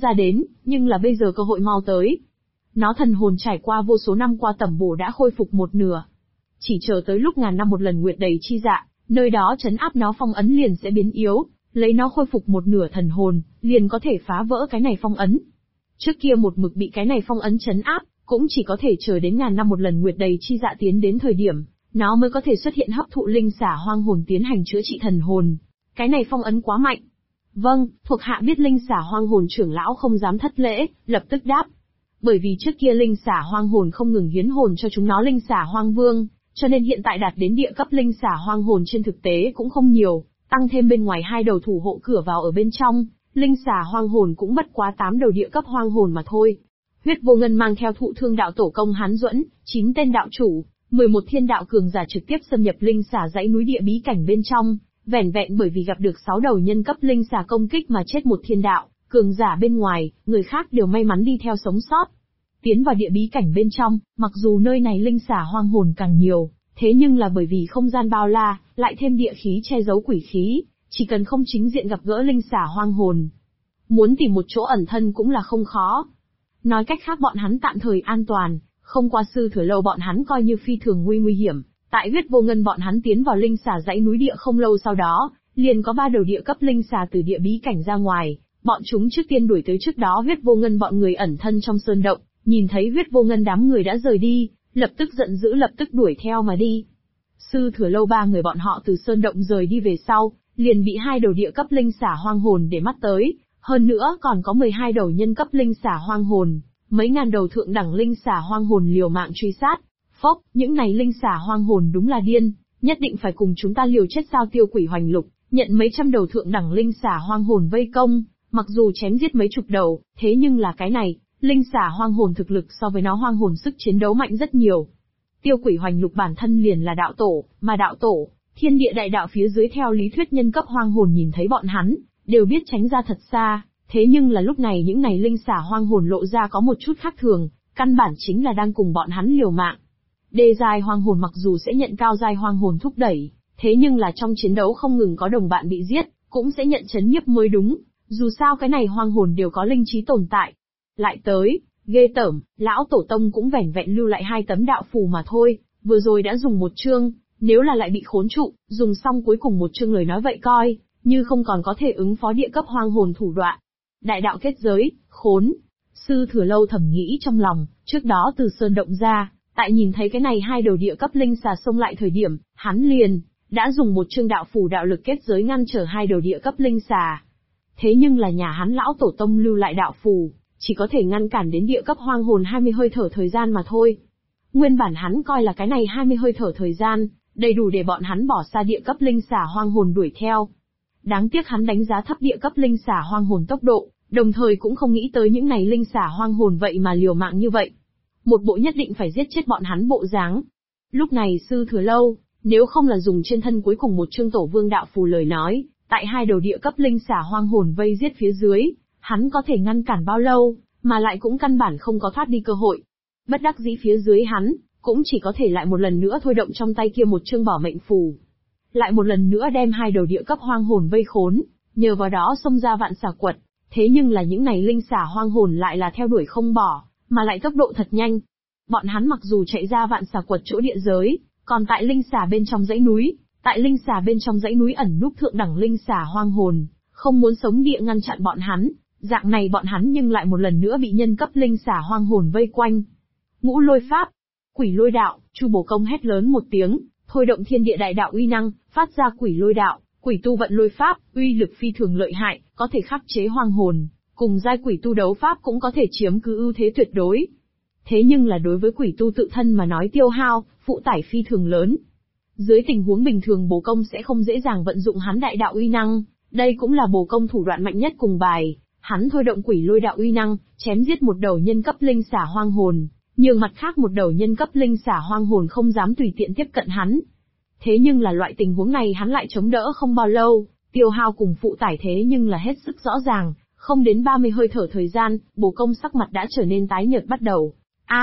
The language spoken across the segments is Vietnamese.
ra đến, nhưng là bây giờ cơ hội mau tới. Nó thần hồn trải qua vô số năm qua tẩm bổ đã khôi phục một nửa. Chỉ chờ tới lúc ngàn năm một lần nguyệt đầy chi dạ, nơi đó trấn áp nó phong ấn liền sẽ biến yếu, lấy nó khôi phục một nửa thần hồn, liền có thể phá vỡ cái này phong ấn. Trước kia một mực bị cái này phong ấn trấn áp, cũng chỉ có thể chờ đến ngàn năm một lần nguyệt đầy chi dạ tiến đến thời điểm, nó mới có thể xuất hiện hấp thụ linh xả hoang hồn tiến hành chữa trị thần hồn. Cái này phong ấn quá mạnh. Vâng, thuộc hạ biết linh xả hoang hồn trưởng lão không dám thất lễ, lập tức đáp. Bởi vì trước kia linh xả hoang hồn không ngừng hiến hồn cho chúng nó linh xả hoang vương, cho nên hiện tại đạt đến địa cấp linh xả hoang hồn trên thực tế cũng không nhiều, tăng thêm bên ngoài 2 đầu thủ hộ cửa vào ở bên trong, linh xả hoang hồn cũng bất quá 8 đầu địa cấp hoang hồn mà thôi. Huyết Vô Ngân mang theo Thụ Thương đạo tổ công Hán Duẫn, 9 tên đạo chủ, 11 thiên đạo cường giả trực tiếp xâm nhập linh xả dãy núi địa bí cảnh bên trong, vẻn vẹn bởi vì gặp được 6 đầu nhân cấp linh xả công kích mà chết một thiên đạo cường giả bên ngoài, người khác đều may mắn đi theo sống sót. Tiến vào địa bí cảnh bên trong, mặc dù nơi này linh xả hoang hồn càng nhiều, thế nhưng là bởi vì không gian bao la, lại thêm địa khí che giấu quỷ khí, chỉ cần không chính diện gặp gỡ linh xả hoang hồn, muốn tìm một chỗ ẩn thân cũng là không khó. Nói cách khác bọn hắn tạm thời an toàn, không qua Sư Thừa Lâu bọn hắn coi như phi thường nguy hiểm. Tại Huyết Vô Ngân bọn hắn tiến vào linh xả dãy núi địa không lâu sau đó, liền có 3 đầu địa cấp linh xả từ địa bí cảnh ra ngoài, bọn chúng trước tiên đuổi tới trước đó Huyết Vô Ngân bọn người ẩn thân trong sơn động, nhìn thấy Huyết Vô Ngân đám người đã rời đi, lập tức giận dữ lập tức đuổi theo mà đi. Sư Thừa Lâu 3 người bọn họ từ sơn động rời đi về sau, liền bị 2 đầu địa cấp linh xả hoang hồn để mắt tới, hơn nữa còn có 12 đầu nhân cấp linh xả hoang hồn, mấy ngàn đầu thượng đẳng linh xả hoang hồn liều mạng truy sát. Phốc, những này linh xả hoang hồn đúng là điên, nhất định phải cùng chúng ta liều chết sao? Tiêu Quỷ Hoành Lục nhận mấy trăm đầu thượng đẳng linh xả hoang hồn vây công, mặc dù chém giết mấy chục đầu, thế nhưng là cái này, linh xả hoang hồn thực lực so với nó hoang hồn sức chiến đấu mạnh rất nhiều. Tiêu Quỷ Hoành Lục bản thân liền là đạo tổ, mà đạo tổ, thiên địa đại đạo phía dưới theo lý thuyết nhân cấp hoang hồn nhìn thấy bọn hắn, đều biết tránh ra thật xa, thế nhưng là lúc này những này linh xả hoang hồn lộ ra có một chút khác thường, căn bản chính là đang cùng bọn hắn liều mạng. Đê giai hoang hồn mặc dù sẽ nhận cao giai hoang hồn thúc đẩy, thế nhưng là trong chiến đấu không ngừng có đồng bạn bị giết, cũng sẽ nhận chấn nhiếp mới đúng, dù sao cái này hoang hồn đều có linh trí tồn tại. Lại tới, ghê tởm, lão tổ tông cũng vẻn vẹn lưu lại 2 tấm đạo phù mà thôi, vừa rồi đã dùng một chương, nếu là lại bị khốn trụ, dùng xong cuối cùng một chương lời nói vậy coi, như không còn có thể ứng phó địa cấp hoang hồn thủ đoạn. Đại đạo kết giới, khốn. Sư Thừa Lâu thầm nghĩ trong lòng, trước đó từ sơn động ra, tại nhìn thấy cái này 2 đầu địa cấp linh xà xông lại thời điểm, hắn liền đã dùng một chương đạo phù đạo lực kết giới ngăn trở 2 đầu địa cấp linh xà. Thế nhưng là nhà hắn lão tổ tông lưu lại đạo phù, chỉ có thể ngăn cản đến địa cấp hoang hồn 20 hơi thở thời gian mà thôi. Nguyên bản hắn coi là cái này 20 hơi thở thời gian, đầy đủ để bọn hắn bỏ xa địa cấp linh xà hoang hồn đuổi theo. Đáng tiếc hắn đánh giá thấp địa cấp linh xà hoang hồn tốc độ, đồng thời cũng không nghĩ tới những này linh xà hoang hồn vậy mà liều mạng như vậy. Một bộ nhất định phải giết chết bọn hắn bộ dáng. Lúc này Sư Thừa Lâu, nếu không là dùng trên thân cuối cùng một chương tổ vương đạo phù lời nói, tại 2 đầu địa cấp linh xà hoang hồn vây giết phía dưới, hắn có thể ngăn cản bao lâu, mà lại cũng căn bản không có thoát đi cơ hội. Bất đắc dĩ phía dưới hắn, cũng chỉ có thể lại một lần nữa thôi động trong tay kia một chương bỏ mệnh phù. Lại một lần nữa đem 2 đầu địa cấp hoang hồn vây khốn, nhờ vào đó xông ra vạn xà quật. Thế nhưng là những này linh xà hoang hồn lại là theo đuổi không bỏ, mà lại tốc độ thật nhanh. Bọn hắn mặc dù chạy ra vạn xà quật chỗ địa giới, còn tại linh xà bên trong dãy núi, tại linh xà bên trong dãy núi ẩn núp thượng đẳng linh xà hoang hồn, không muốn sống địa ngăn chặn bọn hắn, dạng này bọn hắn nhưng lại một lần nữa bị nhân cấp linh xà hoang hồn vây quanh. Ngũ lôi pháp, quỷ lôi đạo, Chu Bổ Công hét lớn một tiếng, thôi động thiên địa đại đạo uy năng, phát ra quỷ lôi đạo, quỷ tu vận lôi pháp, uy lực phi thường lợi hại, có thể khắc chế hoang hồn, cùng giai quỷ tu đấu pháp cũng có thể chiếm cứ ưu thế tuyệt đối. Thế nhưng là đối với quỷ tu tự thân mà nói tiêu hao, phụ tải phi thường lớn. Dưới tình huống bình thường Bổ Công sẽ không dễ dàng vận dụng hắn đại đạo uy năng, đây cũng là Bổ Công thủ đoạn mạnh nhất cùng bài, hắn thôi động quỷ lôi đạo uy năng, chém giết một đầu nhân cấp linh xả hoang hồn, nhưng mặt khác một đầu nhân cấp linh xả hoang hồn không dám tùy tiện tiếp cận hắn. Thế nhưng là loại tình huống này hắn lại chống đỡ không bao lâu, tiêu hao cùng phụ tải thế nhưng là hết sức rõ ràng, không đến 30 hơi thở thời gian, Bổ Công sắc mặt đã trở nên tái nhợt bắt đầu.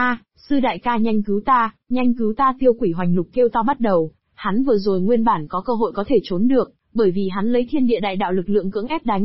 Sư đại ca nhanh cứu ta, Tiêu Quỷ Hoành Lục kêu to bắt đầu, hắn vừa rồi nguyên bản có cơ hội có thể trốn được, bởi vì hắn lấy thiên địa đại đạo lực lượng cưỡng ép đánh,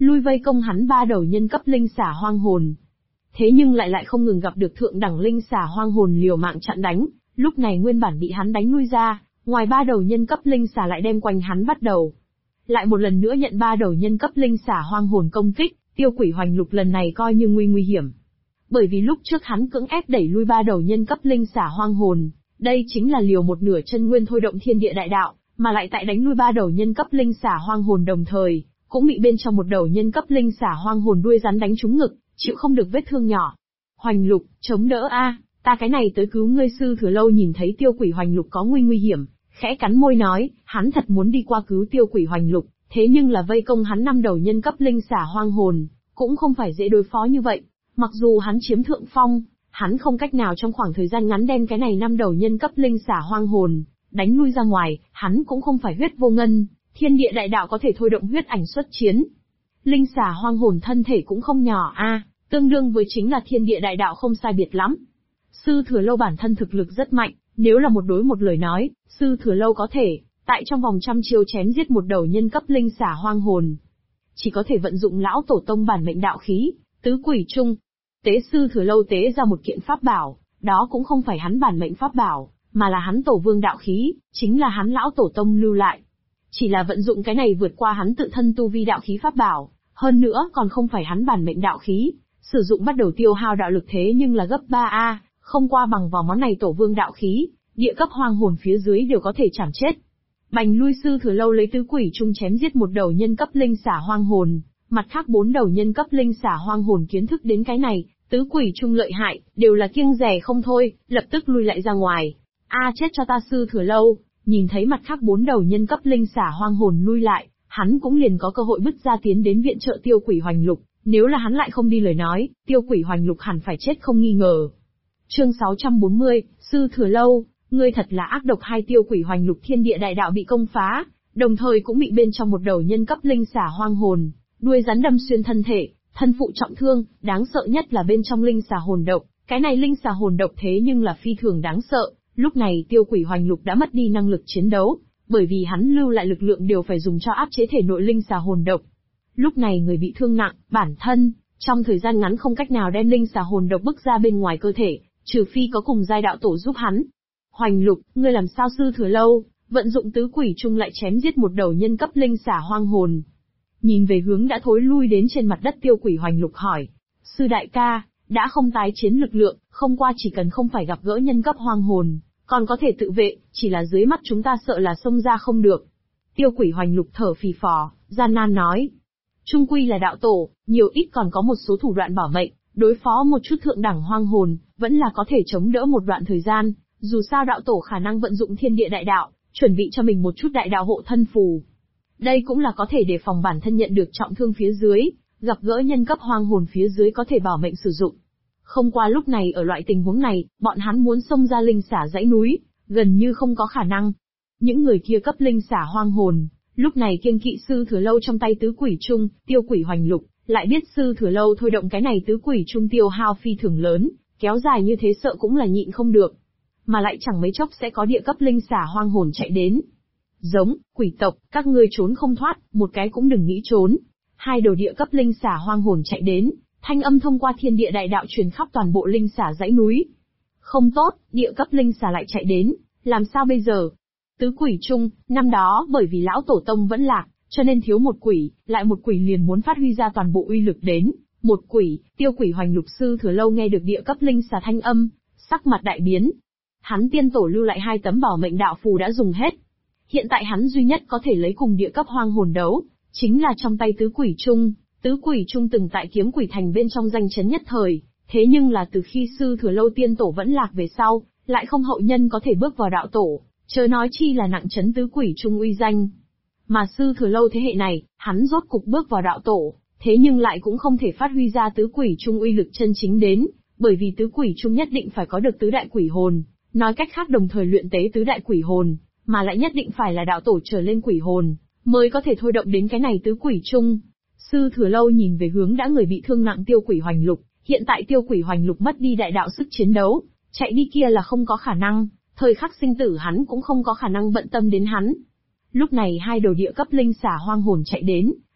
lui vây công hắn 3 đầu nhân cấp linh xả hoang hồn. Thế nhưng lại không ngừng gặp được thượng đẳng linh xả hoang hồn liều mạng chặn đánh, lúc này nguyên bản bị hắn đánh lui ra, ngoài 3 đầu nhân cấp linh xả lại đem quanh hắn bắt đầu. Lại một lần nữa nhận 3 đầu nhân cấp linh xả hoang hồn công kích, Tiêu Quỷ Hoành Lục lần này coi như nguy hiểm. Bởi vì lúc trước hắn cưỡng ép đẩy lui 3 đầu nhân cấp linh xả hoang hồn, đây chính là liều một nửa chân nguyên thôi động thiên địa đại đạo, mà lại tại đánh lui 3 đầu nhân cấp linh xả hoang hồn đồng thời, cũng bị bên trong 1 đầu nhân cấp linh xả hoang hồn đuôi rắn đánh trúng ngực, chịu không được vết thương nhỏ. Hoành Lục, chống đỡ a, ta cái này tới cứu ngươi. Sư Thừa Lâu nhìn thấy Tiêu Quỷ Hoành Lục có nguy hiểm, khẽ cắn môi nói, hắn thật muốn đi qua cứu Tiêu Quỷ Hoành Lục, thế nhưng là vây công hắn 5 đầu nhân cấp linh xả hoang hồn, cũng không phải dễ đối phó như vậy. Mặc dù hắn chiếm thượng phong, hắn không cách nào trong khoảng thời gian ngắn đem cái này 5 đầu nhân cấp linh xả hoang hồn đánh lui ra ngoài, hắn cũng không phải huyết vô ngân, thiên địa đại đạo có thể thôi động huyết ảnh xuất chiến. Linh xả hoang hồn thân thể cũng không nhỏ a, tương đương với chính là thiên địa đại đạo không sai biệt lắm. Sư Thừa Lâu bản thân thực lực rất mạnh, nếu là 1 đối 1 lời nói, Sư Thừa Lâu có thể tại trong vòng trăm chiêu chém giết 1 đầu nhân cấp linh xả hoang hồn. Chỉ có thể vận dụng lão tổ tông bản mệnh đạo khí, tứ quỷ trung. Tế Sư Thừa Lâu tế ra một kiện pháp bảo, đó cũng không phải hắn bản mệnh pháp bảo, mà là hắn tổ vương đạo khí, chính là hắn lão tổ tông lưu lại. Chỉ là vận dụng cái này vượt qua hắn tự thân tu vi đạo khí pháp bảo, hơn nữa còn không phải hắn bản mệnh đạo khí, sử dụng bắt đầu tiêu hao đạo lực thế nhưng là gấp 3A, không qua bằng vào món này tổ vương đạo khí, địa cấp hoang hồn phía dưới đều có thể chảm chết. Bành lui Sư Thừa Lâu lấy tứ quỷ trung chém giết 1 đầu nhân cấp linh xả hoang hồn, mặt khác 4 đầu nhân cấp linh xả hoang hồn kiến thức đến cái này, tứ quỷ trung lợi hại, đều là kiêng dè không thôi, lập tức lui lại ra ngoài. A chết cho ta. Sư Thừa Lâu, nhìn thấy mặt khác 4 đầu nhân cấp linh xả hoang hồn lui lại, hắn cũng liền có cơ hội bứt ra tiến đến viện trợ Tiêu Quỷ Hoành Lục, nếu là hắn lại không đi lời nói, Tiêu Quỷ Hoành Lục hẳn phải chết không nghi ngờ. Chương 640, Sư Thừa Lâu, ngươi thật là ác độc. Hai Tiêu Quỷ Hoành Lục thiên địa đại đạo bị công phá, đồng thời cũng bị bên trong 1 đầu nhân cấp linh xả hoang hồn, đuôi rắn đâm xuyên thân thể, thân phụ trọng thương, đáng sợ nhất là bên trong linh xả hồn độc, cái này linh xả hồn độc thế nhưng là phi thường đáng sợ. Lúc này Tiêu Quỷ Hoành Lục đã mất đi năng lực chiến đấu, bởi vì hắn lưu lại lực lượng đều phải dùng cho áp chế thể nội linh xả hồn độc. Lúc này người bị thương nặng, bản thân trong thời gian ngắn không cách nào đem linh xả hồn độc bức ra bên ngoài cơ thể, trừ phi có cùng giai đạo tổ giúp hắn. Hoành Lục, ngươi làm sao? Sư Thừa Lâu vận dụng tứ quỷ trung lại chém giết 1 đầu nhân cấp linh xả hoang hồn. Nhìn về hướng đã thối lui đến trên mặt đất Tiêu Quỷ Hoành Lục hỏi, sư đại ca, đã không tái chiến lực lượng, không qua chỉ cần không phải gặp gỡ nhân cấp hoang hồn, còn có thể tự vệ, chỉ là dưới mắt chúng ta sợ là xông ra không được. Tiêu Quỷ Hoành Lục thở phì phò, gian nan nói, trung quy là đạo tổ, nhiều ít còn có một số thủ đoạn bảo mệnh, đối phó một chút thượng đẳng hoang hồn, vẫn là có thể chống đỡ một đoạn thời gian, dù sao đạo tổ khả năng vận dụng thiên địa đại đạo, chuẩn bị cho mình một chút đại đạo hộ thân phù. Đây cũng là có thể để phòng bản thân nhận được trọng thương phía dưới, gặp gỡ nhân cấp hoang hồn phía dưới có thể bảo mệnh sử dụng. Không qua lúc này ở loại tình huống này, bọn hắn muốn xông ra linh xả dãy núi, gần như không có khả năng. Những người kia cấp linh xả hoang hồn, lúc này kiêng kỵ Sư Thừa Lâu trong tay tứ quỷ trung, Tiêu Quỷ Hoành Lục, lại biết Sư Thừa Lâu thôi động cái này tứ quỷ trung tiêu hao phi thường lớn, kéo dài như thế sợ cũng là nhịn không được. Mà lại chẳng mấy chốc sẽ có địa cấp linh xả hoang hồn chạy đến. Giống, quỷ tộc, các ngươi trốn không thoát, một cái cũng đừng nghĩ trốn. 2 đầu địa cấp linh xả hoang hồn chạy đến, thanh âm thông qua thiên địa đại đạo truyền khắp toàn bộ linh xả dãy núi. Không tốt, địa cấp linh xả lại chạy đến, làm sao bây giờ? Tứ quỷ trung, năm đó bởi vì lão tổ tông vẫn lạc, cho nên thiếu một quỷ, lại một quỷ liền muốn phát huy ra toàn bộ uy lực đến. Một quỷ, Tiêu Quỷ Hoành Lục. Sư Thừa Lâu nghe được địa cấp linh xả thanh âm, sắc mặt đại biến. Hắn tiên tổ lưu lại 2 tấm bảo mệnh đạo phù đã dùng hết. Hiện tại hắn duy nhất có thể lấy cùng địa cấp hoang hồn đấu, chính là trong tay tứ quỷ trung. Tứ quỷ trung từng tại Kiếm Quỷ Thành bên trong danh chấn nhất thời, thế nhưng là từ khi Sư Thừa Lâu tiên tổ vẫn lạc về sau, lại không hậu nhân có thể bước vào đạo tổ, chớ nói chi là nặng chấn tứ quỷ trung uy danh. Mà Sư Thừa Lâu thế hệ này, hắn rốt cục bước vào đạo tổ, thế nhưng lại cũng không thể phát huy ra tứ quỷ trung uy lực chân chính đến, bởi vì tứ quỷ trung nhất định phải có được tứ đại quỷ hồn, nói cách khác đồng thời luyện tế tứ đại quỷ hồn, mà lại nhất định phải là đạo tổ trở lên quỷ hồn, mới có thể thôi động đến cái này tứ quỷ trung. Sư Thừa Lâu nhìn về hướng đã người bị thương nặng Tiêu Quỷ Hoành Lục, hiện tại Tiêu Quỷ Hoành Lục mất đi đại đạo sức chiến đấu, chạy đi kia là không có khả năng, thời khắc sinh tử hắn cũng không có khả năng bận tâm đến hắn. Lúc này 2 đầu địa cấp linh xả hoang hồn chạy đến,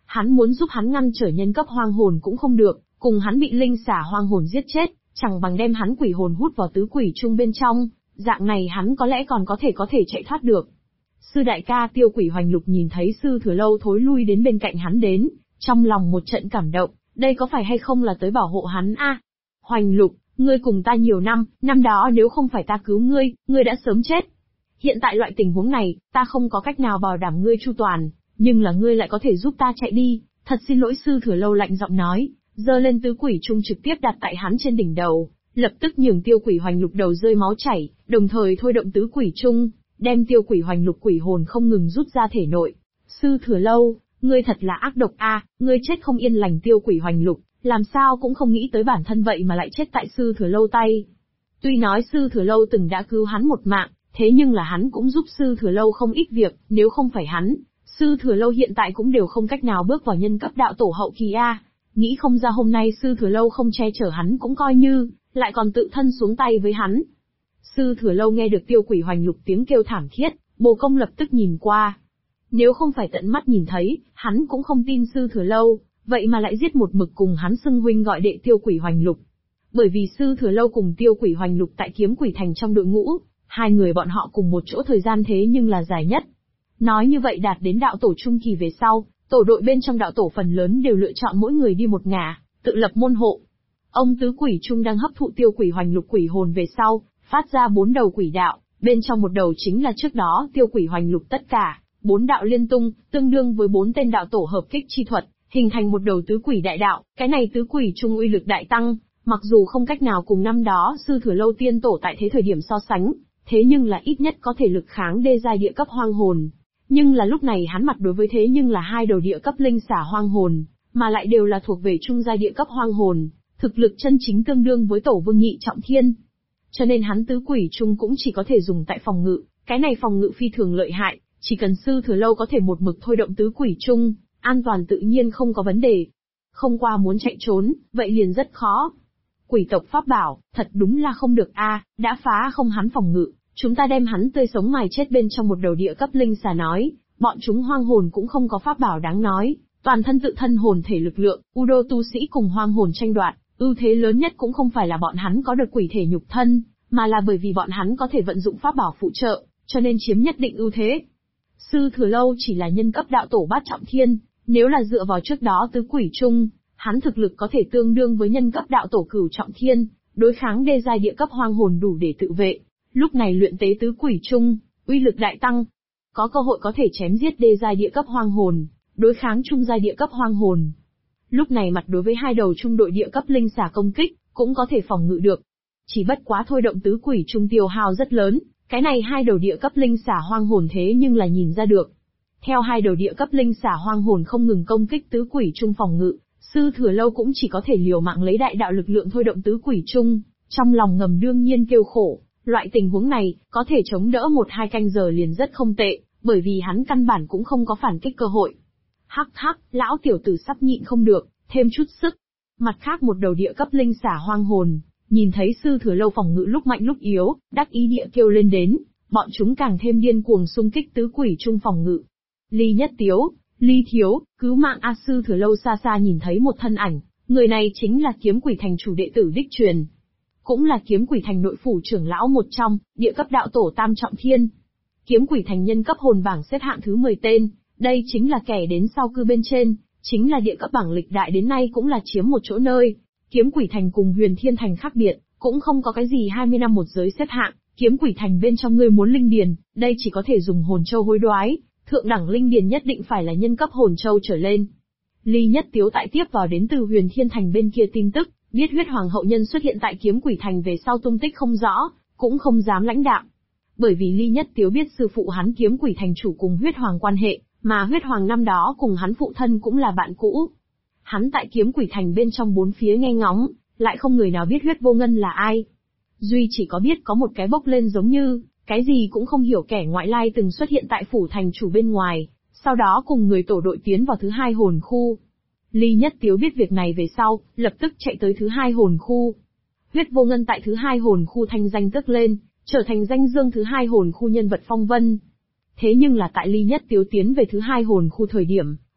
Hắn muốn giúp hắn ngăn trở nhân cấp hoang hồn cũng không được, cùng hắn bị linh xả hoang hồn giết chết, chẳng bằng đem hắn quỷ hồn hút vào tứ quỷ chung bên trong, dạng này hắn có lẽ còn có thể chạy thoát được. Sư đại ca Tiêu Quỷ Hoành Lục nhìn thấy Sư Thừa Lâu thối lui đến bên cạnh hắn đến, trong lòng một trận cảm động, đây có phải hay không là tới bảo hộ hắn a? Hoành Lục, ngươi cùng ta nhiều năm, năm đó nếu không phải ta cứu ngươi đã sớm chết. Hiện tại loại tình huống này, ta không có cách nào bảo đảm ngươi chu toàn, nhưng là ngươi lại có thể giúp ta chạy đi, thật xin lỗi. Sư Thừa Lâu lạnh giọng nói, giơ lên tứ quỷ chung trực tiếp đặt tại hắn trên đỉnh đầu, lập tức nhường Tiêu Quỷ Hoành Lục đầu rơi máu chảy, đồng thời thôi động tứ quỷ chung, đem Tiêu Quỷ Hoành Lục quỷ hồn không ngừng rút ra thể nội. Sư Thừa Lâu, ngươi thật là ác độc a, ngươi chết không yên lành. Tiêu Quỷ Hoành Lục, làm sao cũng không nghĩ tới bản thân vậy mà lại chết tại Sư Thừa Lâu tay. Tuy nói Sư Thừa Lâu từng đã cứu hắn một mạng, thế nhưng là hắn cũng giúp Sư Thừa Lâu không ít việc, nếu không phải hắn, Sư Thừa Lâu hiện tại cũng đều không cách nào bước vào nhân cấp đạo tổ hậu kỳ a. Nghĩ không ra hôm nay Sư Thừa Lâu không che chở hắn cũng coi như, lại còn tự thân xuống tay với hắn. Sư Thừa Lâu nghe được Tiêu Quỷ Hoành Lục tiếng kêu thảm thiết, Bồ Công lập tức nhìn qua. Nếu không phải tận mắt nhìn thấy, hắn cũng không tin Sư Thừa Lâu, vậy mà lại giết một mực cùng hắn xưng huynh gọi đệ Tiêu Quỷ Hoành Lục. Bởi vì Sư Thừa Lâu cùng Tiêu Quỷ Hoành Lục tại Kiếm Quỷ Thành trong đội ngũ, hai người bọn họ cùng một chỗ thời gian thế nhưng là dài nhất. Nói như vậy đạt đến đạo tổ trung kỳ về sau, tổ đội bên trong đạo tổ phần lớn đều lựa chọn mỗi người đi một ngả, tự lập môn hộ. Ông tứ quỷ trung đang hấp thụ Tiêu Quỷ Hoành Lục quỷ hồn về sau, phát ra 4 đầu quỷ đạo, bên trong một đầu chính là trước đó Tiêu Quỷ Hoành Lục tất cả, 4 đạo liên tung, tương đương với 4 tên đạo tổ hợp kích chi thuật, hình thành một đầu tứ quỷ đại đạo, cái này tứ quỷ trung uy lực đại tăng, mặc dù không cách nào cùng năm đó Sư Thừa Lâu tiên tổ tại thế thời điểm so sánh, thế nhưng là ít nhất có thể lực kháng đê giai địa cấp hoang hồn. Nhưng là lúc này hắn mặt đối với thế nhưng là 2 đầu địa cấp linh xả hoang hồn, mà lại đều là thuộc về trung giai địa cấp hoang hồn, thực lực chân chính tương đương với tổ vương nhị trọng thiên. Cho nên hắn tứ quỷ trung cũng chỉ có thể dùng tại phòng ngự, cái này phòng ngự phi thường lợi hại, chỉ cần Sư Thừa Lâu có thể một mực thôi động tứ quỷ trung, an toàn tự nhiên không có vấn đề. Không qua muốn chạy trốn, vậy liền rất khó. Quỷ tộc pháp bảo, thật đúng là không được a, đã phá không hắn phòng ngự, chúng ta đem hắn tươi sống mài chết bên trong một đầu địa cấp linh xà nói, bọn chúng hoang hồn cũng không có pháp bảo đáng nói, toàn thân tự thân hồn thể lực lượng, Udo tu sĩ cùng hoang hồn tranh đoạt, ưu thế lớn nhất cũng không phải là bọn hắn có được quỷ thể nhục thân, mà là bởi vì bọn hắn có thể vận dụng pháp bảo phụ trợ, cho nên chiếm nhất định ưu thế. Sư Thừa Lâu chỉ là nhân cấp đạo tổ bát trọng thiên, nếu là dựa vào trước đó tứ quỷ chung, hắn thực lực có thể tương đương với nhân cấp đạo tổ cửu trọng thiên, đối kháng đê giai địa cấp hoang hồn đủ để tự vệ. Lúc này luyện tế tứ quỷ chung, uy lực đại tăng, có cơ hội có thể chém giết đê giai địa cấp hoang hồn, đối kháng trung giai địa cấp hoang hồn. Lúc này mặt đối với 2 đầu trung đội địa cấp linh xả công kích, cũng có thể phòng ngự được. Chỉ bất quá thôi động tứ quỷ trung tiêu hao rất lớn, cái này 2 đầu địa cấp linh xả hoang hồn thế nhưng là nhìn ra được. Theo 2 đầu địa cấp linh xả hoang hồn không ngừng công kích tứ quỷ trung phòng ngự, Sư Thừa Lâu cũng chỉ có thể liều mạng lấy đại đạo lực lượng thôi động tứ quỷ trung, trong lòng ngầm đương nhiên kêu khổ. Loại tình huống này, có thể chống đỡ 1-2 canh giờ liền rất không tệ, bởi vì hắn căn bản cũng không có phản kích cơ hội. Hắc hắc, lão tiểu tử sắp nhịn không được, thêm chút sức. Mặt khác một đầu địa cấp linh xả hoang hồn, nhìn thấy Sư Thừa Lâu phòng ngự lúc mạnh lúc yếu, đắc ý địa kêu lên đến, bọn chúng càng thêm điên cuồng xung kích tứ quỷ trung phòng ngự. Ly Nhất Tiếu, Ly Thiếu, cứu mạng a. Sư Thừa Lâu xa xa nhìn thấy một thân ảnh, người này chính là Kiếm Quỷ Thành chủ đệ tử đích truyền. Cũng là Kiếm Quỷ Thành nội phủ trưởng lão một trong, địa cấp đạo tổ tam trọng thiên. Kiếm Quỷ Thành nhân cấp hồn bảng xếp hạng thứ 10 tên, đây chính là kẻ đến sau cư bên trên, chính là địa cấp bảng lịch đại đến nay cũng là chiếm một chỗ nơi. Kiếm Quỷ Thành cùng Huyền Thiên Thành khác biệt, cũng không có cái gì 20 năm một giới xếp hạng, Kiếm Quỷ Thành bên trong ngươi muốn linh điền, đây chỉ có thể dùng hồn châu hối đoái, thượng đẳng linh điền nhất định phải là nhân cấp hồn châu trở lên. Ly Nhất Tiếu tại tiếp vào đến từ Huyền Thiên Thành bên kia tin tức, biết Huyết Hoàng hậu nhân xuất hiện tại Kiếm Quỷ Thành về sau tung tích không rõ, cũng không dám lãnh đạm. Bởi vì Ly Nhất Tiếu biết sư phụ hắn Kiếm Quỷ Thành chủ cùng Huyết Hoàng quan hệ, mà Huyết Hoàng năm đó cùng hắn phụ thân cũng là bạn cũ. Hắn tại Kiếm Quỷ Thành bên trong bốn phía nghe ngóng, lại không người nào biết Huyết Vô Ngân là ai. Duy chỉ có biết có một cái bốc lên giống như, cái gì cũng không hiểu kẻ ngoại lai từng xuất hiện tại phủ thành chủ bên ngoài, sau đó cùng người tổ đội tiến vào thứ 2 hồn khu. Ly Nhất Tiếu biết việc này về sau, lập tức chạy tới thứ 2 hồn khu. Huyết Vô Ngân tại thứ 2 hồn khu thanh danh tức lên, trở thành danh dương thứ 2 hồn khu nhân vật phong vân. Thế nhưng là tại Ly Nhất Tiếu tiến về thứ 2 hồn khu thời điểm,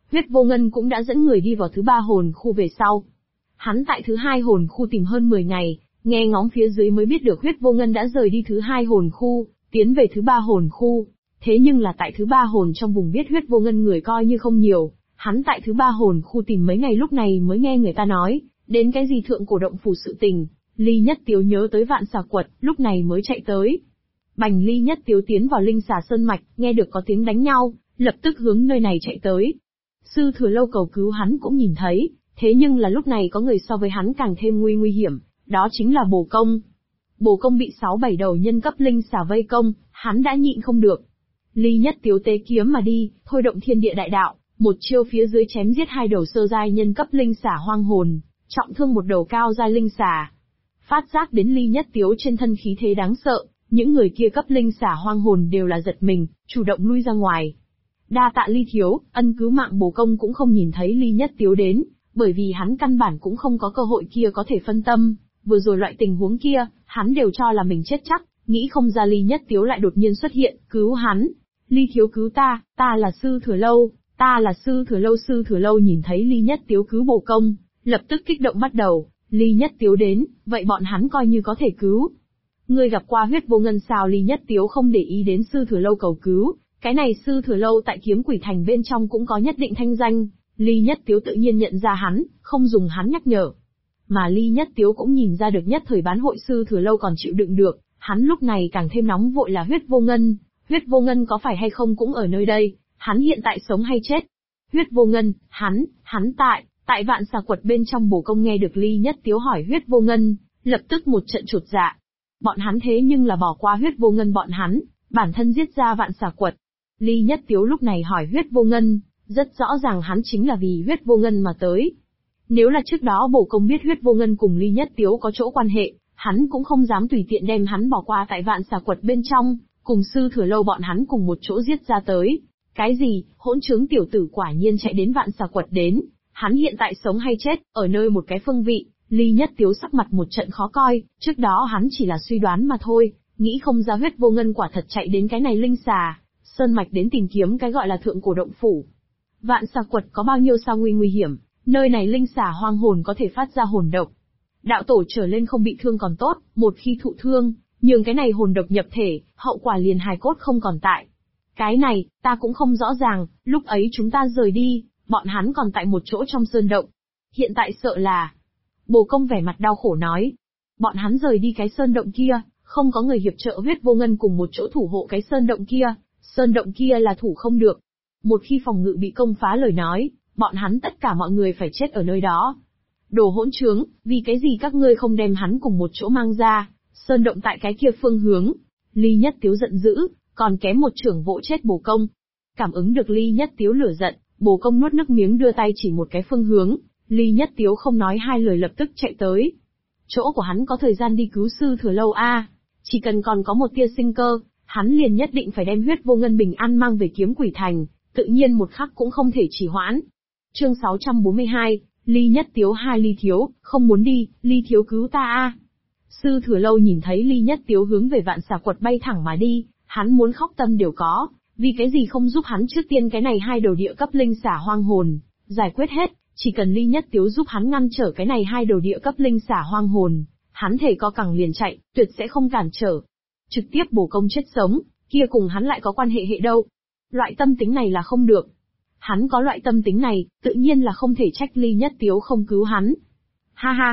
Huyết Vô Ngân cũng đã dẫn người đi vào thứ 3 hồn khu về sau. Hắn tại thứ 2 hồn khu tìm hơn 10 ngày, nghe ngóng phía dưới mới biết được Huyết Vô Ngân đã rời đi thứ 2 hồn khu, tiến về thứ 3 hồn khu. Thế nhưng là tại thứ 3 hồn trong vùng biết Huyết Vô Ngân người coi như không nhiều, hắn tại thứ 3 hồn khu tìm mấy ngày lúc này mới nghe người ta nói, đến cái gì thượng cổ động phủ sự tình, Ly Nhất Tiếu nhớ tới Vạn Xà Quật, lúc này mới chạy tới. Bành Ly Nhất Tiếu tiến vào Linh Xà Sơn Mạch, nghe được có tiếng đánh nhau, lập tức hướng nơi này chạy tới. Sư Thừa Lâu cầu cứu hắn cũng nhìn thấy, thế nhưng là lúc này có người so với hắn càng thêm nguy hiểm, đó chính là Bồ Công. Bồ Công bị 6-7 đầu nhân cấp linh xà vây công, hắn đã nhịn không được. Ly Nhất Tiếu tế kiếm mà đi, thôi động thiên địa đại đạo, một chiêu phía dưới chém giết 2 đầu sơ giai nhân cấp linh xà hoang hồn, trọng thương một đầu cao giai linh xà. Phát giác đến Ly Nhất Tiếu trên thân khí thế đáng sợ, những người kia cấp linh xà hoang hồn đều là giật mình, chủ động lui ra ngoài. Đa tạ Ly thiếu, ân cứu mạng. Bồ Công cũng không nhìn thấy Ly Nhất Tiếu đến, bởi vì hắn căn bản cũng không có cơ hội kia có thể phân tâm, vừa rồi loại tình huống kia, hắn đều cho là mình chết chắc, nghĩ không ra Ly Nhất Tiếu lại đột nhiên xuất hiện, cứu hắn. Ly thiếu cứu ta, ta là Sư Thừa Lâu, ta là Sư Thừa Lâu. Sư Thừa Lâu nhìn thấy Ly Nhất Tiếu cứu Bồ Công, lập tức kích động bắt đầu, Ly Nhất Tiếu đến, vậy bọn hắn coi như có thể cứu. Ngươi gặp qua Huyết Vô Ngân sao? Ly Nhất Tiếu không để ý đến Sư Thừa Lâu cầu cứu, cái này Sư Thừa Lâu tại Kiếm Quỷ Thành bên trong cũng có nhất định thanh danh, Ly Nhất Tiếu tự nhiên nhận ra hắn, không dùng hắn nhắc nhở. Mà Ly Nhất Tiếu cũng nhìn ra được nhất thời bán hội Sư Thừa Lâu còn chịu đựng được, hắn lúc này càng thêm nóng vội là Huyết Vô Ngân. Huyết Vô Ngân có phải hay không cũng ở nơi đây, hắn hiện tại sống hay chết? Huyết Vô Ngân, hắn tại Vạn Xà Quật bên trong. Bồ Công nghe được Ly Nhất Tiếu hỏi Huyết Vô Ngân, lập tức một trận chột dạ. Bọn hắn thế nhưng là bỏ qua Huyết Vô Ngân bọn hắn, bản thân giết ra Vạn Xà Quật. Ly Nhất Tiếu lúc này hỏi Huyết Vô Ngân, rất rõ ràng hắn chính là vì Huyết Vô Ngân mà tới. Nếu là trước đó Bồ Công biết Huyết Vô Ngân cùng Ly Nhất Tiếu có chỗ quan hệ, hắn cũng không dám tùy tiện đem hắn bỏ qua tại Vạn Xà Quật bên trong, cùng Sư Thừa Lâu bọn hắn cùng một chỗ giết ra tới. Cái gì, hỗn trướng tiểu tử quả nhiên chạy đến Vạn Xà Quật đến, hắn hiện tại sống hay chết, ở nơi một cái phương vị. Ly Nhất Tiếu sắc mặt một trận khó coi, trước đó hắn chỉ là suy đoán mà thôi, nghĩ không ra Huyết Vô Ngân quả thật chạy đến cái này Linh Xà Sơn Mạch đến tìm kiếm cái gọi là thượng cổ động phủ. Vạn Xà Quật có bao nhiêu sao nguy hiểm, nơi này linh xà hoang hồn có thể phát ra hồn độc. Đạo tổ trở lên không bị thương còn tốt, một khi thụ thương, nhường cái này hồn độc nhập thể, hậu quả liền hài cốt không còn tại. Cái này, ta cũng không rõ ràng, lúc ấy chúng ta rời đi, bọn hắn còn tại một chỗ trong sơn động. Hiện tại sợ là... Bồ Công vẻ mặt đau khổ nói. Bọn hắn rời đi cái sơn động kia, không có người hiệp trợ Huyết Vô Ngân cùng một chỗ thủ hộ cái sơn động kia. Sơn động kia là thủ không được. Một khi phòng ngự bị công phá lời nói, bọn hắn tất cả mọi người phải chết ở nơi đó. Đồ hỗn trướng, vì cái gì các ngươi không đem hắn cùng một chỗ mang ra, sơn động tại cái kia phương hướng. Ly Nhất Tiếu giận dữ, còn kém một trưởng vỗ chết Bồ Công. Cảm ứng được Ly Nhất Tiếu lửa giận, Bồ Công nuốt nước miếng đưa tay chỉ một cái phương hướng, Ly Nhất Tiếu không nói hai lời lập tức chạy tới. Chỗ của hắn có thời gian đi cứu Sư Thừa Lâu a, chỉ cần còn có một tia sinh cơ, hắn liền nhất định phải đem Huyết Vô Ngân bình an mang về Kiếm Quỷ Thành, tự nhiên một khắc cũng không thể trì hoãn. Chương 642, Ly Nhất Tiếu. Ly thiếu, không muốn đi, Ly thiếu cứu ta a. Sư Thừa Lâu nhìn thấy Ly Nhất Tiếu hướng về Vạn Xà Quật bay thẳng mà đi, hắn muốn khóc tâm đều có, vì cái gì không giúp hắn trước tiên cái này 2 đầu địa cấp linh xà hoang hồn, giải quyết hết, chỉ cần Ly Nhất Tiếu giúp hắn ngăn trở cái này 2 đầu địa cấp linh xà hoang hồn, hắn thể co cẳng liền chạy, tuyệt sẽ không cản trở. Trực tiếp Bồ Công chết sống, kia cùng hắn lại có quan hệ đâu. Loại tâm tính này là không được. Hắn có loại tâm tính này, tự nhiên là không thể trách Ly Nhất Tiếu không cứu hắn. Ha ha,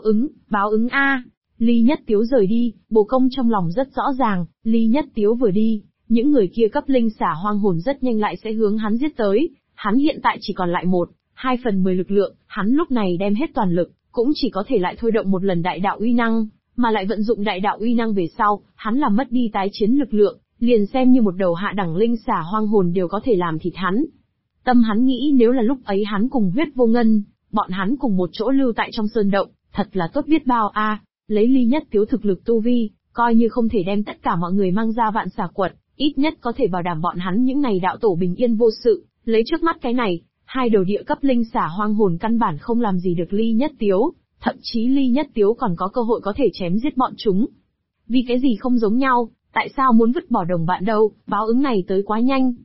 báo ứng a. Ly Nhất Tiếu rời đi, Bồ Công trong lòng rất rõ ràng, Ly Nhất Tiếu vừa đi, những người kia cấp linh xà hoang hồn rất nhanh lại sẽ hướng hắn giết tới, hắn hiện tại chỉ còn lại 1/2/10 lực lượng, hắn lúc này đem hết toàn lực, cũng chỉ có thể lại thôi động một lần đại đạo uy năng, mà lại vận dụng đại đạo uy năng về sau, hắn làm mất đi tái chiến lực lượng, liền xem như một đầu hạ đẳng linh xà hoang hồn đều có thể làm thịt hắn. Tâm hắn nghĩ nếu là lúc ấy hắn cùng Huyết Vô Ngân, bọn hắn cùng một chỗ lưu tại trong sơn động, thật là tốt biết bao a. Lấy Ly Nhất Tiếu thực lực tu vi, coi như không thể đem tất cả mọi người mang ra Vạn Xà Quật, ít nhất có thể bảo đảm bọn hắn những này đạo tổ bình yên vô sự. Lấy trước mắt cái này, 2 đầu địa cấp linh xà hoang hồn căn bản không làm gì được Ly Nhất Tiếu, thậm chí Ly Nhất Tiếu còn có cơ hội có thể chém giết bọn chúng. Vì cái gì không giống nhau, tại sao muốn vứt bỏ đồng bạn đâu, báo ứng này tới quá nhanh.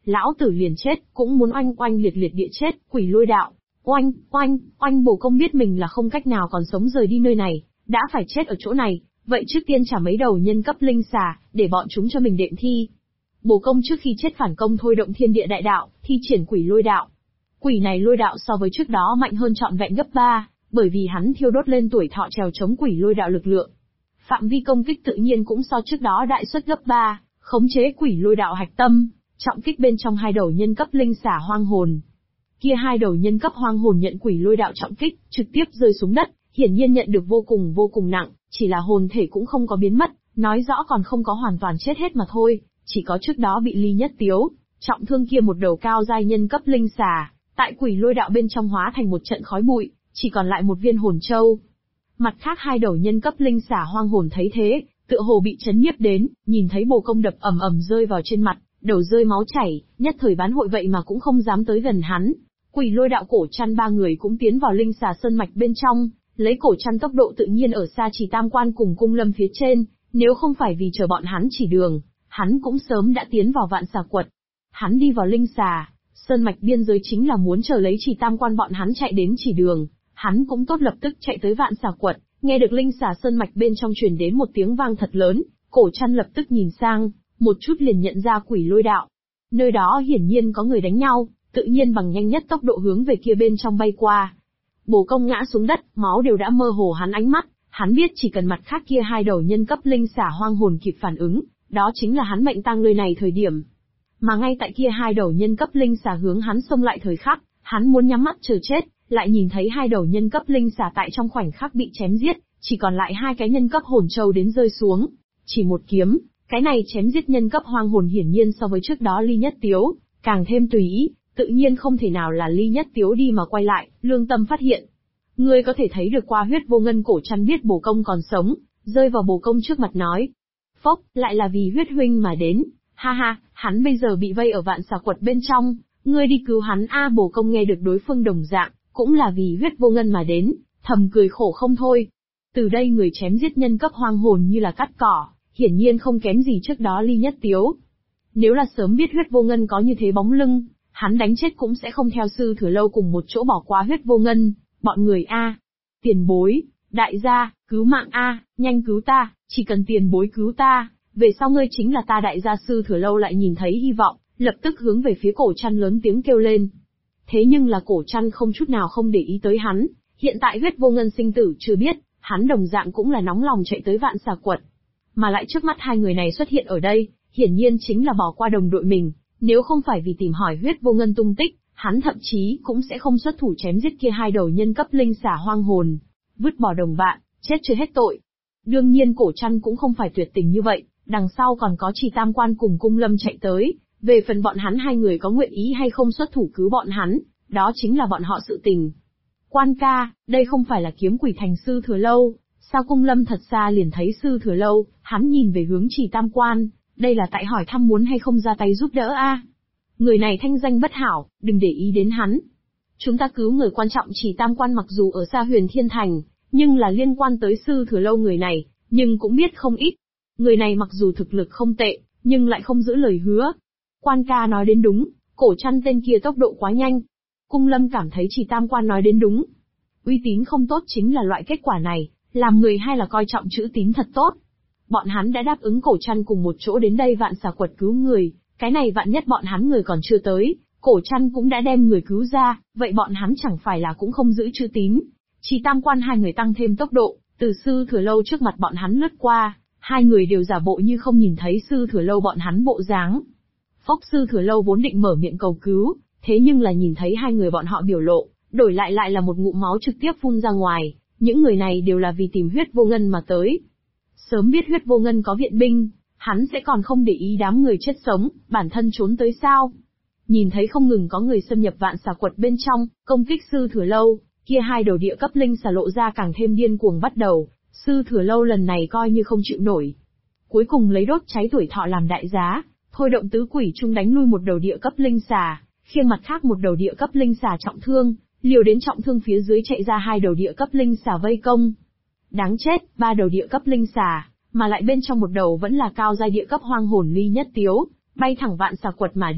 lão tử liền chết, cũng muốn oanh oanh liệt liệt địa chết, quỷ lôi đạo. Oanh, oanh, oanh. Bồ Công biết mình là không cách nào còn sống rời đi nơi này, đã phải chết ở chỗ này, vậy trước tiên trả mấy đầu nhân cấp linh xà, để bọn chúng cho mình đệm thi. Bồ Công trước khi chết phản công thôi động thiên địa đại đạo, thi triển quỷ lôi đạo. Quỷ này lôi đạo so với trước đó mạnh hơn trọn vẹn gấp 3, bởi vì hắn thiêu đốt lên tuổi thọ trèo chống quỷ lôi đạo lực lượng. Phạm vi công kích tự nhiên cũng so trước đó đại suất gấp 3, khống chế quỷ lôi đạo hạch tâm, trọng kích bên trong hai đầu nhân cấp linh xà hoang hồn. Kia hai đầu nhân cấp hoang hồn nhận quỷ lôi đạo trọng kích, trực tiếp rơi xuống đất, hiển nhiên nhận được vô cùng nặng, chỉ là hồn thể cũng không có biến mất, nói rõ còn không có hoàn toàn chết hết mà thôi, chỉ có trước đó bị Ly Nhất Tiếu trọng thương kia một đầu cao giai nhân cấp linh xà, tại quỷ lôi đạo bên trong hóa thành một trận khói bụi, chỉ còn lại một viên hồn châu. Mặt khác hai đầu nhân cấp linh xà hoang hồn thấy thế, tựa hồ bị chấn nhiếp đến, nhìn thấy Bồ Công đập ầm ầm rơi vào trên mặt, đầu rơi máu chảy, nhất thời bán hội vậy mà cũng không dám tới gần hắn. Quỷ lôi đạo cổ chăn ba người cũng tiến vào linh xà sơn mạch bên trong, lấy cổ chăn tốc độ tự nhiên ở xa Chỉ Tam Quan cùng Cung Lâm phía trên, nếu không phải vì chờ bọn hắn chỉ đường, hắn cũng sớm đã tiến vào Vạn Xà Quật. Hắn đi vào linh xà sơn mạch biên giới chính là muốn chờ lấy Chỉ Tam Quan bọn hắn chạy đến chỉ đường, hắn cũng tốt lập tức chạy tới Vạn Xà Quật, nghe được linh xà sơn mạch bên trong truyền đến một tiếng vang thật lớn, cổ chăn lập tức nhìn sang, một chút liền nhận ra quỷ lôi đạo. Nơi đó hiển nhiên có người đánh nhau, tự nhiên bằng nhanh nhất tốc độ hướng về kia bên trong bay qua. Bồ Công ngã xuống đất, máu đều đã mơ hồ hắn ánh mắt, hắn biết chỉ cần mặt khác kia hai đầu nhân cấp linh xà hoang hồn kịp phản ứng, đó chính là hắn mệnh tang nơi này thời điểm. Mà ngay tại kia hai đầu nhân cấp linh xà hướng hắn xông lại thời khắc, hắn muốn nhắm mắt chờ chết, lại nhìn thấy hai đầu nhân cấp linh xà tại trong khoảnh khắc bị chém giết, chỉ còn lại hai cái nhân cấp hồn châu đến rơi xuống. Chỉ một kiếm, cái này chém giết nhân cấp hoang hồn hiển nhiên so với trước đó Ly Nhất Tiếu, càng thêm tùy ý, tự nhiên không thể nào là Ly Nhất Tiếu đi mà quay lại, lương tâm phát hiện. Ngươi có thể thấy được qua huyết vô ngân cổ chăn biết Bồ Công còn sống, rơi vào Bồ Công trước mặt nói. Phốc, lại là vì huyết huynh mà đến, ha ha, hắn bây giờ bị vây ở Vạn Xà Quật bên trong, ngươi đi cứu hắn a. Bồ Công nghe được đối phương đồng dạng, cũng là vì huyết vô ngân mà đến, thầm cười khổ không thôi. Từ đây người chém giết nhân cấp hoang hồn như là cắt cỏ, hiển nhiên không kém gì trước đó Ly Nhất Tiếu. Nếu là sớm biết huyết vô ngân có như thế bóng lưng, hắn đánh chết cũng sẽ không theo Sư Thừa Lâu cùng một chỗ bỏ qua huyết vô ngân. Bọn người a, tiền bối, đại gia, cứu mạng a, nhanh cứu ta, chỉ cần tiền bối cứu ta, về sau ngươi chính là ta đại gia. Sư Thừa Lâu lại nhìn thấy hy vọng, lập tức hướng về phía cổ chăn lớn tiếng kêu lên. Thế nhưng là cổ chăn không chút nào không để ý tới hắn, hiện tại huyết vô ngân sinh tử chưa biết, hắn đồng dạng cũng là nóng lòng chạy tới Vạn Xà Quật. Mà lại trước mắt hai người này xuất hiện ở đây, hiển nhiên chính là bỏ qua đồng đội mình, nếu không phải vì tìm hỏi huyết vô ngân tung tích, hắn thậm chí cũng sẽ không xuất thủ chém giết kia hai đầu nhân cấp linh xà hoang hồn, vứt bỏ đồng bạn, chết chưa hết tội. Đương nhiên cổ chăn cũng không phải tuyệt tình như vậy, đằng sau còn có Chỉ Tam Quan cùng Cung Lâm chạy tới, về phần bọn hắn hai người có nguyện ý hay không xuất thủ cứu bọn hắn, đó chính là bọn họ sự tình. Quan ca, đây không phải là kiếm quỷ thành Sư Thừa Lâu, sao? Cung Lâm thật xa liền thấy Sư Thừa Lâu, hắn nhìn về hướng Chỉ Tam Quan, đây là tại hỏi thăm muốn hay không ra tay giúp đỡ a. Người này thanh danh bất hảo, đừng để ý đến hắn. Chúng ta cứu người quan trọng. Chỉ Tam Quan mặc dù ở xa Huyền Thiên Thành, nhưng là liên quan tới Sư Thừa Lâu người này, nhưng cũng biết không ít. Người này mặc dù thực lực không tệ, nhưng lại không giữ lời hứa. Quan ca nói đến đúng, cổ chăn tên kia tốc độ quá nhanh. Cung Lâm cảm thấy Chỉ Tam Quan nói đến đúng. Uy tín không tốt chính là loại kết quả này, làm người hay là coi trọng chữ tín thật tốt. Bọn hắn đã đáp ứng cổ chăn cùng một chỗ đến đây Vạn Xà Quật cứu người, cái này vạn nhất bọn hắn người còn chưa tới, cổ chăn cũng đã đem người cứu ra, vậy bọn hắn chẳng phải là cũng không giữ chữ tín. Chỉ Tam Quan hai người tăng thêm tốc độ, từ Sư Thừa Lâu trước mặt bọn hắn lướt qua, hai người đều giả bộ như không nhìn thấy Sư Thừa Lâu bọn hắn bộ dáng. Phốc. Sư Thừa Lâu vốn định mở miệng cầu cứu, thế nhưng là nhìn thấy hai người bọn họ biểu lộ, đổi lại là một ngụm máu trực tiếp phun ra ngoài, những người này đều là vì tìm huyết vô ngân mà tới. Sớm biết huyết vô ngân có viện binh, hắn sẽ còn không để ý đám người chết sống, bản thân trốn tới sao. Nhìn thấy không ngừng có người xâm nhập Vạn Xà Quật bên trong, công kích Sư Thừa Lâu, kia hai đầu địa cấp linh xà lộ ra càng thêm điên cuồng bắt đầu, Sư Thừa Lâu lần này coi như không chịu nổi. Cuối cùng lấy đốt cháy tuổi thọ làm đại giá, thôi động tứ quỷ trung đánh lui một đầu địa cấp linh xà, khiêng mặt khác một đầu địa cấp linh xà trọng thương, liều đến trọng thương phía dưới chạy ra hai đầu địa cấp linh xà vây công. Đáng chết, ba đầu địa cấp linh xà, mà lại bên trong một đầu vẫn là cao giai địa cấp hoang hồn Ly Nhất Tiếu, bay thẳng Vạn Xà Quật mà đến,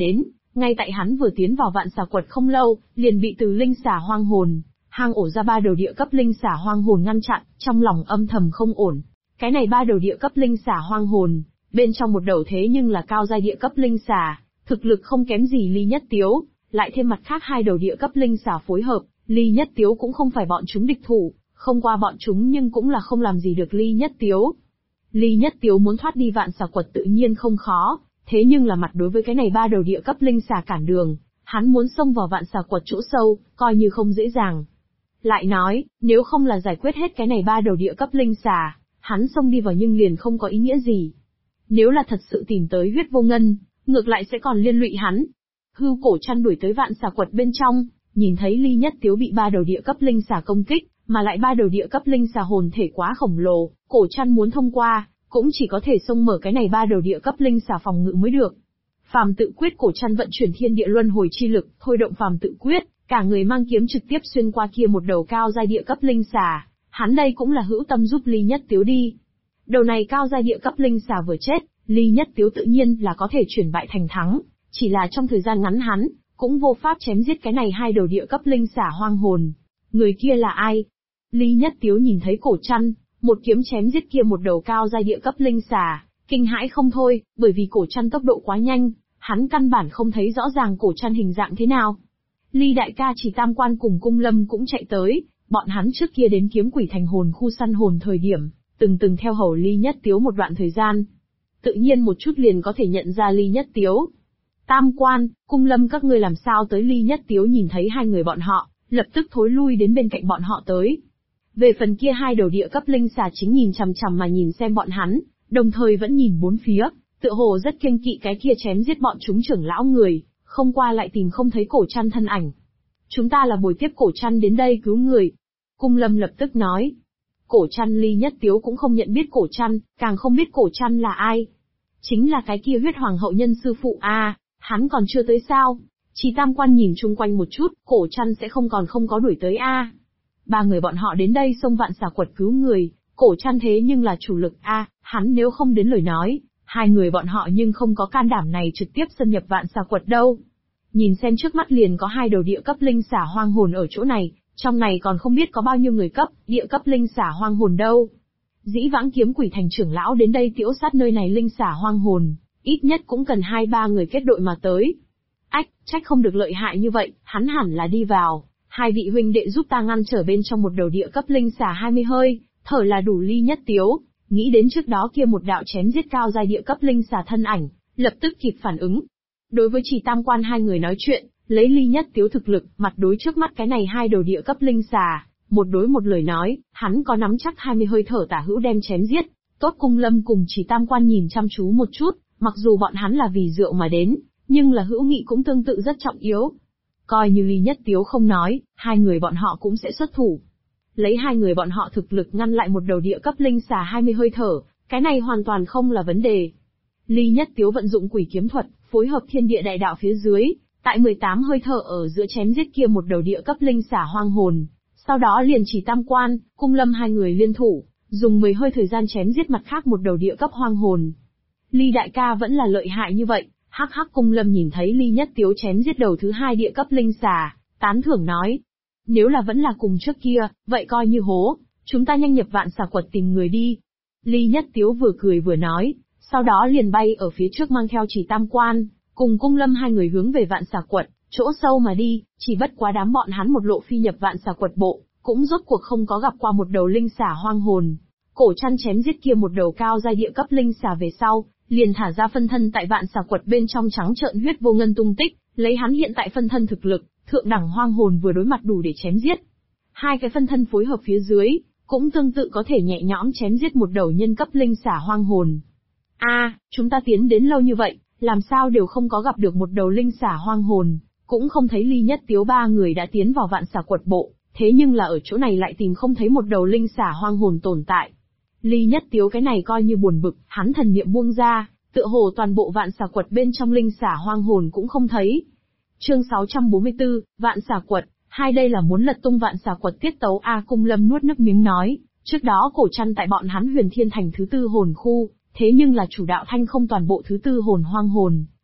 Ngay tại hắn vừa tiến vào vạn xà quật không lâu, liền bị từ linh xà hoang hồn, hang ổ ra 3 đầu địa cấp linh xà hoang hồn ngăn chặn, trong lòng âm thầm không ổn. Cái này 3 đầu địa cấp linh xà hoang hồn, bên trong một đầu thế nhưng là cao giai địa cấp linh xà, thực lực không kém gì Ly Nhất Tiếu, lại thêm mặt khác 2 đầu địa cấp linh xà phối hợp, Ly Nhất Tiếu cũng không phải bọn chúng địch thủ, không qua bọn chúng nhưng cũng là không làm gì được Ly Nhất Tiếu. Ly Nhất Tiếu muốn thoát đi vạn xà quật tự nhiên không khó, thế nhưng là mặt đối với cái này 3 đầu địa cấp linh xà cản đường, hắn muốn xông vào vạn xà quật chỗ sâu, coi như không dễ dàng. Lại nói, nếu không là giải quyết hết cái này 3 đầu địa cấp linh xà, hắn xông đi vào nhưng liền không có ý nghĩa gì. Nếu là thật sự tìm tới huyết vô ngân, ngược lại sẽ còn liên lụy hắn. Hưu Cổ Trăn đuổi tới vạn xà quật bên trong, nhìn thấy Ly Nhất Tiếu bị 3 đầu địa cấp linh xà công kích, mà lại 3 đầu địa cấp linh xà hồn thể quá khổng lồ, Cổ Trăn muốn thông qua, cũng chỉ có thể xông mở cái này 3 đầu địa cấp linh xà phòng ngự mới được. Phàm tự quyết Cổ Trăn vận chuyển thiên địa luân hồi chi lực, thôi động phàm tự quyết, cả người mang kiếm trực tiếp xuyên qua kia một đầu cao giai địa cấp linh xà, hắn đây cũng là hữu tâm giúp Ly Nhất Tiếu đi. Đầu này cao giai địa cấp linh xà vừa chết, Ly Nhất Tiếu tự nhiên là có thể chuyển bại thành thắng, chỉ là trong thời gian ngắn hắn cũng vô pháp chém giết cái này 2 đầu địa cấp linh xà hoang hồn. Người kia là ai? Ly Nhất Tiếu nhìn thấy Cổ Trăn, một kiếm chém giết kia một đầu cao giai địa cấp linh xà, kinh hãi không thôi, bởi vì Cổ Trăn tốc độ quá nhanh, hắn căn bản không thấy rõ ràng Cổ Trăn hình dạng thế nào. Ly đại ca Chỉ Tam Quan cùng Cung Lâm cũng chạy tới, bọn hắn trước kia đến Kiếm Quỷ Thành hồn khu săn hồn thời điểm, từng theo hầu Ly Nhất Tiếu một đoạn thời gian. Tự nhiên một chút liền có thể nhận ra Ly Nhất Tiếu. Tam Quan, Cung Lâm các ngươi làm sao tới? Ly Nhất Tiếu nhìn thấy 2 người bọn họ, lập tức thối lui đến bên cạnh bọn họ tới. Về phần kia 2 đầu địa cấp linh xà chính nhìn chằm chằm mà nhìn xem bọn hắn, đồng thời vẫn nhìn bốn phía, tựa hồ rất kiêng kỵ cái kia chém giết bọn chúng trưởng lão người, không qua lại tìm không thấy Cổ Trăn thân ảnh. Chúng ta là bồi tiếp Cổ Trăn đến đây cứu người. Cung Lâm lập tức nói. Cổ Trăn Ly Nhất Tiếu cũng không nhận biết Cổ Trăn, càng không biết Cổ Trăn là ai. Chính là cái kia huyết hoàng hậu nhân sư phụ a, hắn còn chưa tới sao? Chỉ Tam Quan nhìn chung quanh một chút, Cổ Trăn sẽ không có đuổi tới a. 3 người bọn họ đến đây xông vạn xà quật cứu người, Cổ Trăn thế nhưng là chủ lực a, hắn nếu không đến lời nói, 2 người bọn họ nhưng không có can đảm này trực tiếp xâm nhập vạn xà quật đâu. Nhìn xem trước mắt liền có 2 đầu địa cấp linh xà hoang hồn ở chỗ này, trong này còn không biết có bao nhiêu người cấp, địa cấp linh xà hoang hồn đâu. Dĩ vãng Kiếm Quỷ Thành trưởng lão đến đây tiễu sát nơi này linh xà hoang hồn, ít nhất cũng cần 2-3 người kết đội mà tới. Ách, trách không được lợi hại như vậy, hắn hẳn là đi vào. 2 vị huynh đệ giúp ta ngăn trở bên trong một đầu địa cấp linh xà 20 hơi, thở là đủ. Ly Nhất Tiếu, nghĩ đến trước đó kia một đạo chém giết cao giai địa cấp linh xà thân ảnh, lập tức kịp phản ứng. Đối với Chỉ Tam Quan 2 người nói chuyện, lấy Ly Nhất Tiếu thực lực, mặt đối trước mắt cái này 2 đầu địa cấp linh xà, một đối một lời nói, hắn có nắm chắc 20 hơi thở tả hữu đem chém giết. Tốt. Cung Lâm cùng Chỉ Tam Quan nhìn chăm chú một chút, mặc dù bọn hắn là vì rượu mà đến, nhưng là hữu nghị cũng tương tự rất trọng yếu. Coi như Ly Nhất Tiếu không nói, 2 người bọn họ cũng sẽ xuất thủ. Lấy 2 người bọn họ thực lực ngăn lại một đầu địa cấp linh xà 20 hơi thở, cái này hoàn toàn không là vấn đề. Ly Nhất Tiếu vận dụng quỷ kiếm thuật, phối hợp thiên địa đại đạo phía dưới, tại 18 hơi thở ở giữa chém giết kia một đầu địa cấp linh xà hoang hồn. Sau đó liền Chỉ Tam Quan, Cung Lâm 2 người liên thủ, dùng 10 hơi thời gian chém giết mặt khác một đầu địa cấp hoang hồn. Ly đại ca vẫn là lợi hại như vậy. Hắc hắc. Cung Lâm nhìn thấy Ly Nhất Tiếu chém giết đầu thứ 2 địa cấp linh xà, tán thưởng nói. Nếu là vẫn là cùng trước kia, vậy coi như hố, chúng ta nhanh nhập vạn xà quật tìm người đi. Ly Nhất Tiếu vừa cười vừa nói, sau đó liền bay ở phía trước mang theo Chỉ Tam Quan, cùng Cung Lâm 2 người hướng về vạn xà quật, chỗ sâu mà đi, chỉ bất quá đám bọn hắn một lộ phi nhập vạn xà quật bộ, cũng rốt cuộc không có gặp qua một đầu linh xà hoang hồn. Cổ Trăn chém giết kia một đầu cao giai địa cấp linh xà về sau, liền thả ra phân thân tại vạn xà quật bên trong trắng trợn huyết vô ngân tung tích, lấy hắn hiện tại phân thân thực lực, thượng đẳng hoang hồn vừa đối mặt đủ để chém giết. 2 cái phân thân phối hợp phía dưới, cũng tương tự có thể nhẹ nhõm chém giết một đầu nhân cấp linh xà hoang hồn. Chúng ta tiến đến lâu như vậy, làm sao đều không có gặp được một đầu linh xà hoang hồn, cũng không thấy Ly Nhất Tiếu 3 người đã tiến vào vạn xà quật bộ, thế nhưng là ở chỗ này lại tìm không thấy một đầu linh xà hoang hồn tồn tại. Ly Nhất Tiếu cái này coi như buồn bực, hắn thần niệm buông ra, tựa hồ toàn bộ vạn xà quật bên trong linh xà hoang hồn cũng không thấy. Chương 644, vạn xà quật, đây là muốn lật tung vạn xà quật tiết tấu a. Cung Lâm nuốt nước miếng nói, trước đó Cổ Trăn tại bọn hắn Huyền Thiên Thành thứ 4 hồn khu, thế nhưng là chủ đạo thanh không toàn bộ thứ 4 hồn hoang hồn,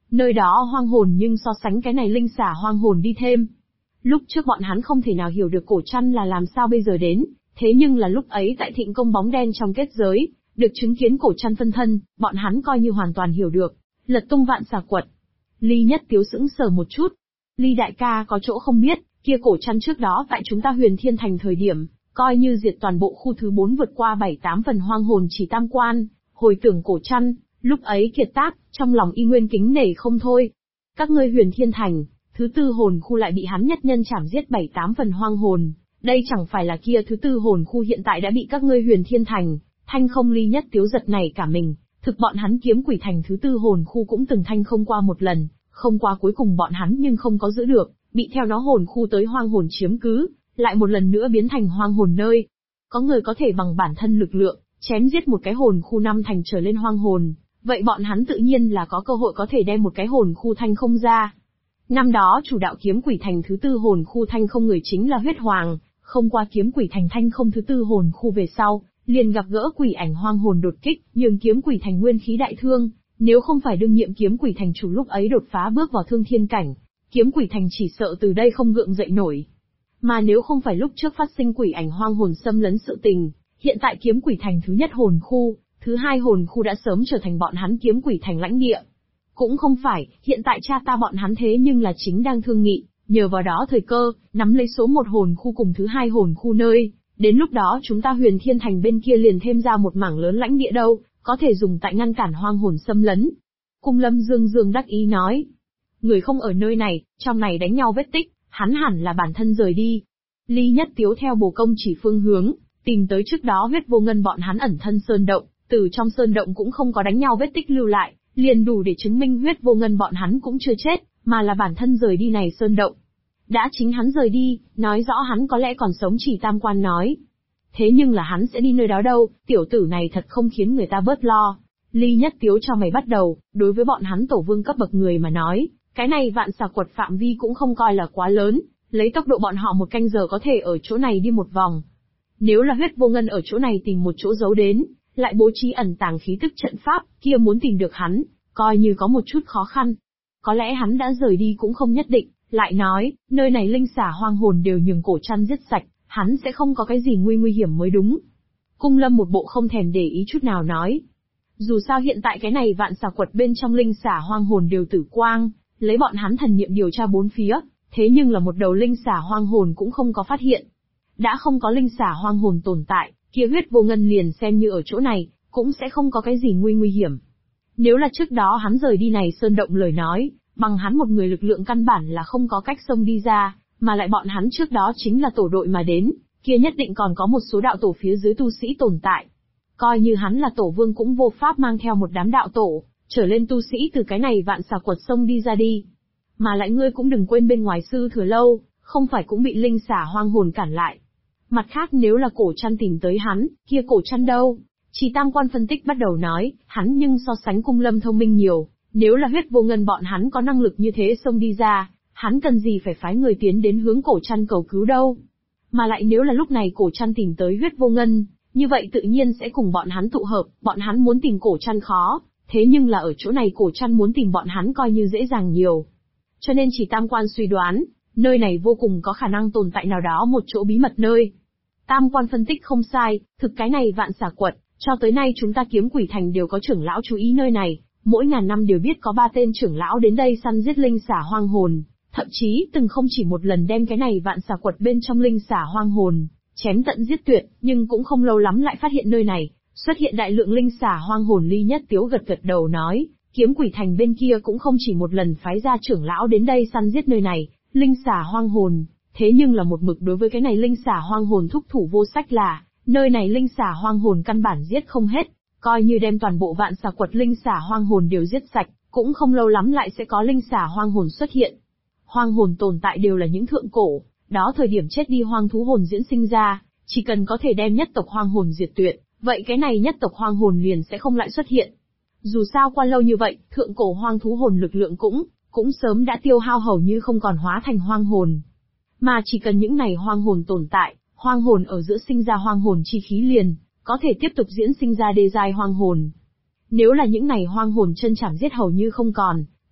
Nơi đó hoang hồn nhưng so sánh cái này linh xả hoang hồn đi thêm. Lúc trước bọn hắn không thể nào hiểu được cổ trăn là làm sao bây giờ đến, thế nhưng là lúc ấy tại thịnh công bóng đen trong kết giới, được chứng kiến cổ trăn phân thân, bọn hắn coi như hoàn toàn hiểu được. Lật tung vạn xà quật. Ly Nhất Tiếu sững sờ một chút. Ly đại ca có chỗ không biết, kia cổ trăn trước đó tại chúng ta Huyền Thiên Thành thời điểm, coi như diệt toàn bộ khu thứ 4 vượt qua 7-8 phần hoang hồn chỉ tam quan, hồi tưởng cổ trăn, lúc ấy kiệt tác, trong lòng y nguyên kính nể không thôi. Các ngươi Huyền Thiên Thành, thứ 4 hồn khu lại bị hắn nhất nhân chảm giết 7-8 phần hoang hồn, đây chẳng phải là kia thứ 4 hồn khu hiện tại đã bị các ngươi Huyền Thiên Thành, thanh không. Ly Nhất Tiếu giật này cả mình, thực bọn hắn Kiếm Quỷ Thành thứ 4 hồn khu cũng từng thanh không qua một lần, không qua cuối cùng bọn hắn nhưng không có giữ được, bị theo nó hồn khu tới hoang hồn chiếm cứ, lại một lần nữa biến thành hoang hồn nơi. Có người có thể bằng bản thân lực lượng, chém giết một cái hồn khu 5 thành trở lên hoang hồn, vậy bọn hắn tự nhiên là có cơ hội có thể đem một cái hồn khu thanh không ra. Năm đó chủ đạo Kiếm Quỷ Thành thứ 4 hồn khu thanh không người chính là Huyết Hoàng, không qua Kiếm Quỷ Thành thanh không thứ 4 hồn khu về sau, liền gặp gỡ quỷ ảnh hoang hồn đột kích, nhường Kiếm Quỷ Thành nguyên khí đại thương, nếu không phải đương nhiệm Kiếm Quỷ Thành chủ lúc ấy đột phá bước vào thương thiên cảnh, Kiếm Quỷ Thành chỉ sợ từ đây không gượng dậy nổi. Mà nếu không phải lúc trước phát sinh quỷ ảnh hoang hồn xâm lấn sự tình, hiện tại Kiếm Quỷ Thành thứ nhất hồn khu, thứ 2 hồn khu đã sớm trở thành bọn hắn Kiếm Quỷ Thành lãnh địa. Cũng không phải, hiện tại cha ta bọn hắn thế nhưng là chính đang thương nghị, nhờ vào đó thời cơ, nắm lấy số 1 hồn khu cùng thứ 2 hồn khu nơi, đến lúc đó chúng ta Huyền Thiên Thành bên kia liền thêm ra một mảng lớn lãnh địa đâu, có thể dùng tại ngăn cản hoang hồn xâm lấn. Cung Lâm Dương Dương đắc ý nói, người không ở nơi này, trong này đánh nhau vết tích, hắn hẳn là bản thân rời đi. Ly Nhất Tiếu theo bồ công chỉ phương hướng, tìm tới trước đó Huyết Vô Ngân bọn hắn ẩn thân sơn động, từ trong sơn động cũng không có đánh nhau vết tích lưu lại, liền đủ để chứng minh Huyết Vô Ngân bọn hắn cũng chưa chết, mà là bản thân rời đi này sơn động. Đã chính hắn rời đi, nói rõ hắn có lẽ còn sống. Chỉ tam quan nói. Thế nhưng là hắn sẽ đi nơi đó đâu, tiểu tử này thật không khiến người ta bớt lo. Ly Nhất Tiếu cho mày bắt đầu, đối với bọn hắn tổ vương cấp bậc người mà nói, cái này vạn xà quật phạm vi cũng không coi là quá lớn, lấy tốc độ bọn họ 1 canh giờ có thể ở chỗ này đi một vòng. Nếu là Huyết Vô Ngân ở chỗ này tìm một chỗ giấu đến, lại bố trí ẩn tàng khí tức trận pháp, kia muốn tìm được hắn, coi như có một chút khó khăn. Có lẽ hắn đã rời đi cũng không nhất định, lại nói, nơi này linh xả hoang hồn đều nhường cổ trăn giết sạch, hắn sẽ không có cái gì nguy hiểm mới đúng. Cung Lâm một bộ không thèm để ý chút nào nói. Dù sao hiện tại cái này vạn xà quật bên trong linh xả hoang hồn đều tử quang, lấy bọn hắn thần niệm điều tra bốn phía, thế nhưng là một đầu linh xả hoang hồn cũng không có phát hiện. Đã không có linh xả hoang hồn tồn tại, kia Huyết Vô Ngân liền xem như ở chỗ này, cũng sẽ không có cái gì nguy hiểm. Nếu là trước đó hắn rời đi này sơn động lời nói, bằng hắn một người lực lượng căn bản là không có cách xông đi ra, mà lại bọn hắn trước đó chính là tổ đội mà đến, kia nhất định còn có một số đạo tổ phía dưới tu sĩ tồn tại. Coi như hắn là tổ vương cũng vô pháp mang theo một đám đạo tổ, trở lên tu sĩ từ cái này vạn xà quật sông đi ra đi. Mà lại ngươi cũng đừng quên bên ngoài Sư Thừa Lâu, không phải cũng bị linh xả hoang hồn cản lại. Mặt khác nếu là cổ trăn tìm tới hắn, kia cổ trăn đâu? Chỉ tam quan phân tích bắt đầu nói, hắn nhưng so sánh Cung Lâm thông minh nhiều, nếu là Huyết Vô Ngân bọn hắn có năng lực như thế xông đi ra, hắn cần gì phải phái người tiến đến hướng cổ trăn cầu cứu đâu. Mà lại nếu là lúc này cổ trăn tìm tới Huyết Vô Ngân, như vậy tự nhiên sẽ cùng bọn hắn tụ hợp, bọn hắn muốn tìm cổ trăn khó, thế nhưng là ở chỗ này cổ trăn muốn tìm bọn hắn coi như dễ dàng nhiều. Cho nên chỉ tam quan suy đoán, nơi này vô cùng có khả năng tồn tại nào đó một chỗ bí mật nơi. Tam quan phân tích không sai, thực cái này vạn xà quật, cho tới nay chúng ta Kiếm Quỷ Thành đều có trưởng lão chú ý nơi này, mỗi ngàn năm đều biết có 3 tên trưởng lão đến đây săn giết linh xả hoang hồn, thậm chí từng không chỉ một lần đem cái này vạn xà quật bên trong linh xả hoang hồn chém tận giết tuyệt, nhưng cũng không lâu lắm lại phát hiện nơi này xuất hiện đại lượng linh xả hoang hồn. Ly Nhất Tiếu gật gật đầu nói, Kiếm Quỷ Thành bên kia cũng không chỉ một lần phái ra trưởng lão đến đây săn giết nơi này linh xả hoang hồn, thế nhưng là một mực đối với cái này linh xả hoang hồn thúc thủ vô sách, là nơi này linh xả hoang hồn căn bản giết không hết, coi như đem toàn bộ vạn xà quật linh xả hoang hồn đều giết sạch, cũng không lâu lắm lại sẽ có linh xả hoang hồn xuất hiện. Hoang hồn tồn tại đều là những thượng cổ, đó thời điểm chết đi hoang thú hồn diễn sinh ra, chỉ cần có thể đem nhất tộc hoang hồn diệt tuyệt, vậy cái này nhất tộc hoang hồn liền sẽ không lại xuất hiện. Dù sao qua lâu như vậy, thượng cổ hoang thú hồn lực lượng cũng sớm đã tiêu hao hầu như không còn, hóa thành hoang hồn. Mà chỉ cần những này hoang hồn tồn tại, hoang hồn ở giữa sinh ra hoang hồn chi khí liền có thể tiếp tục diễn sinh ra đê giai hoang hồn. Nếu là những này hoang hồn chân chảm giết hầu như không còn,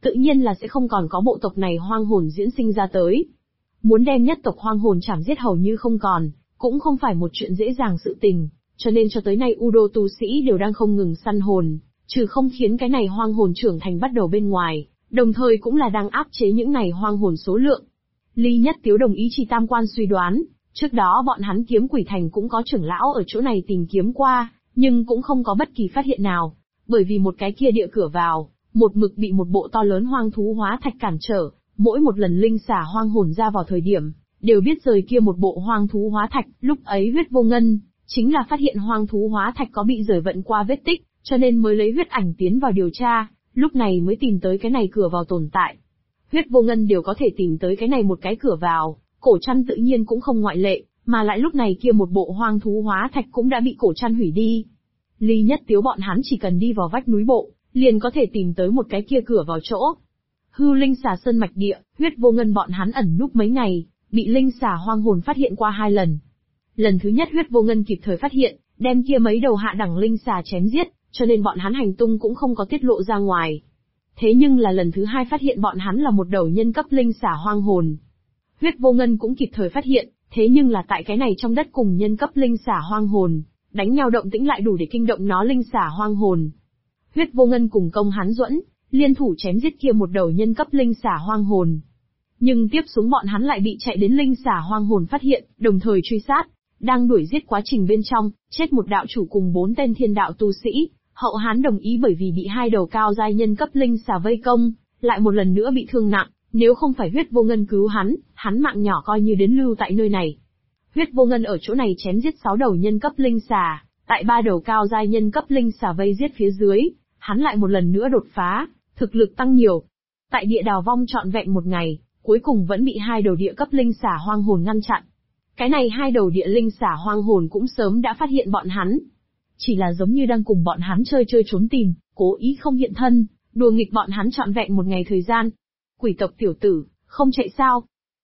tự nhiên là sẽ không còn có bộ tộc này hoang hồn diễn sinh ra tới. Muốn đem nhất tộc hoang hồn chảm giết hầu như không còn, cũng không phải một chuyện dễ dàng sự tình, cho nên cho tới nay Udo tu sĩ đều đang không ngừng săn hồn, trừ không khiến cái này hoang hồn trưởng thành bắt đầu bên ngoài, đồng thời cũng là đang áp chế những này hoang hồn số lượng. Ly Nhất Tiếu đồng ý Chỉ Tam Quan suy đoán, trước đó bọn hắn Kiếm Quỷ Thành cũng có trưởng lão ở chỗ này tìm kiếm qua, nhưng cũng không có bất kỳ phát hiện nào, bởi vì một cái kia địa cửa vào, một mực bị một bộ to lớn hoang thú hóa thạch cản trở, mỗi một lần linh xà hoang hồn ra vào thời điểm, đều biết rời kia một bộ hoang thú hóa thạch, lúc ấy Huyết Vô Ngân chính là phát hiện hoang thú hóa thạch có bị rời vận qua vết tích, cho nên mới lấy huyết ảnh tiến vào điều tra, lúc này mới tìm tới cái này cửa vào tồn tại. Huyết Vô Ngân đều có thể tìm tới cái này một cái cửa vào, Cổ Trăn tự nhiên cũng không ngoại lệ, mà lại lúc này kia một bộ hoang thú hóa thạch cũng đã bị Cổ Trăn hủy đi. Ly Nhất Tiếu bọn hắn chỉ cần đi vào vách núi bộ, liền có thể tìm tới một cái kia cửa vào chỗ. Hư Linh Xà Sơn mạch địa, Huyết Vô Ngân bọn hắn ẩn núp mấy ngày, bị linh xà hoang hồn phát hiện qua 2 lần. Lần thứ nhất Huyết Vô Ngân kịp thời phát hiện, đem kia mấy đầu hạ đẳng linh xà chém giết, cho nên bọn hắn hành tung cũng không có tiết lộ ra ngoài. Thế nhưng là lần thứ 2 phát hiện bọn hắn là một đầu nhân cấp linh xà hoang hồn. Huyết Vô Ngân cũng kịp thời phát hiện, thế nhưng là tại cái này trong đất cùng nhân cấp linh xà hoang hồn, đánh nhau động tĩnh lại đủ để kinh động nó linh xà hoang hồn. Huyết Vô Ngân cùng Công Hán Duẫn, liên thủ chém giết kia một đầu nhân cấp linh xà hoang hồn. Nhưng tiếp xuống bọn hắn lại bị chạy đến linh xà hoang hồn phát hiện, đồng thời truy sát, đang đuổi giết quá trình bên trong, chết một đạo chủ cùng 4 tên thiên đạo tu sĩ. Hậu Hán đồng ý bởi vì bị 2 đầu cao giai nhân cấp linh xà vây công, lại một lần nữa bị thương nặng, nếu không phải Huyết Vô Ngân cứu hắn mạng nhỏ coi như đến lưu tại nơi này. Huyết Vô Ngân ở chỗ này chém giết 6 đầu nhân cấp linh xà, tại 3 đầu cao giai nhân cấp linh xà vây giết phía dưới, hắn lại một lần nữa đột phá, thực lực tăng nhiều. Tại địa đào vong trọn vẹn một ngày, cuối cùng vẫn bị 2 đầu địa cấp linh xà hoang hồn ngăn chặn. Cái này 2 đầu địa linh xà hoang hồn cũng sớm đã phát hiện bọn hắn. Chỉ là giống như đang cùng bọn hắn chơi trốn tìm, cố ý không hiện thân, đùa nghịch bọn hắn trọn vẹn một ngày thời gian. Quỷ tộc tiểu tử, không chạy sao?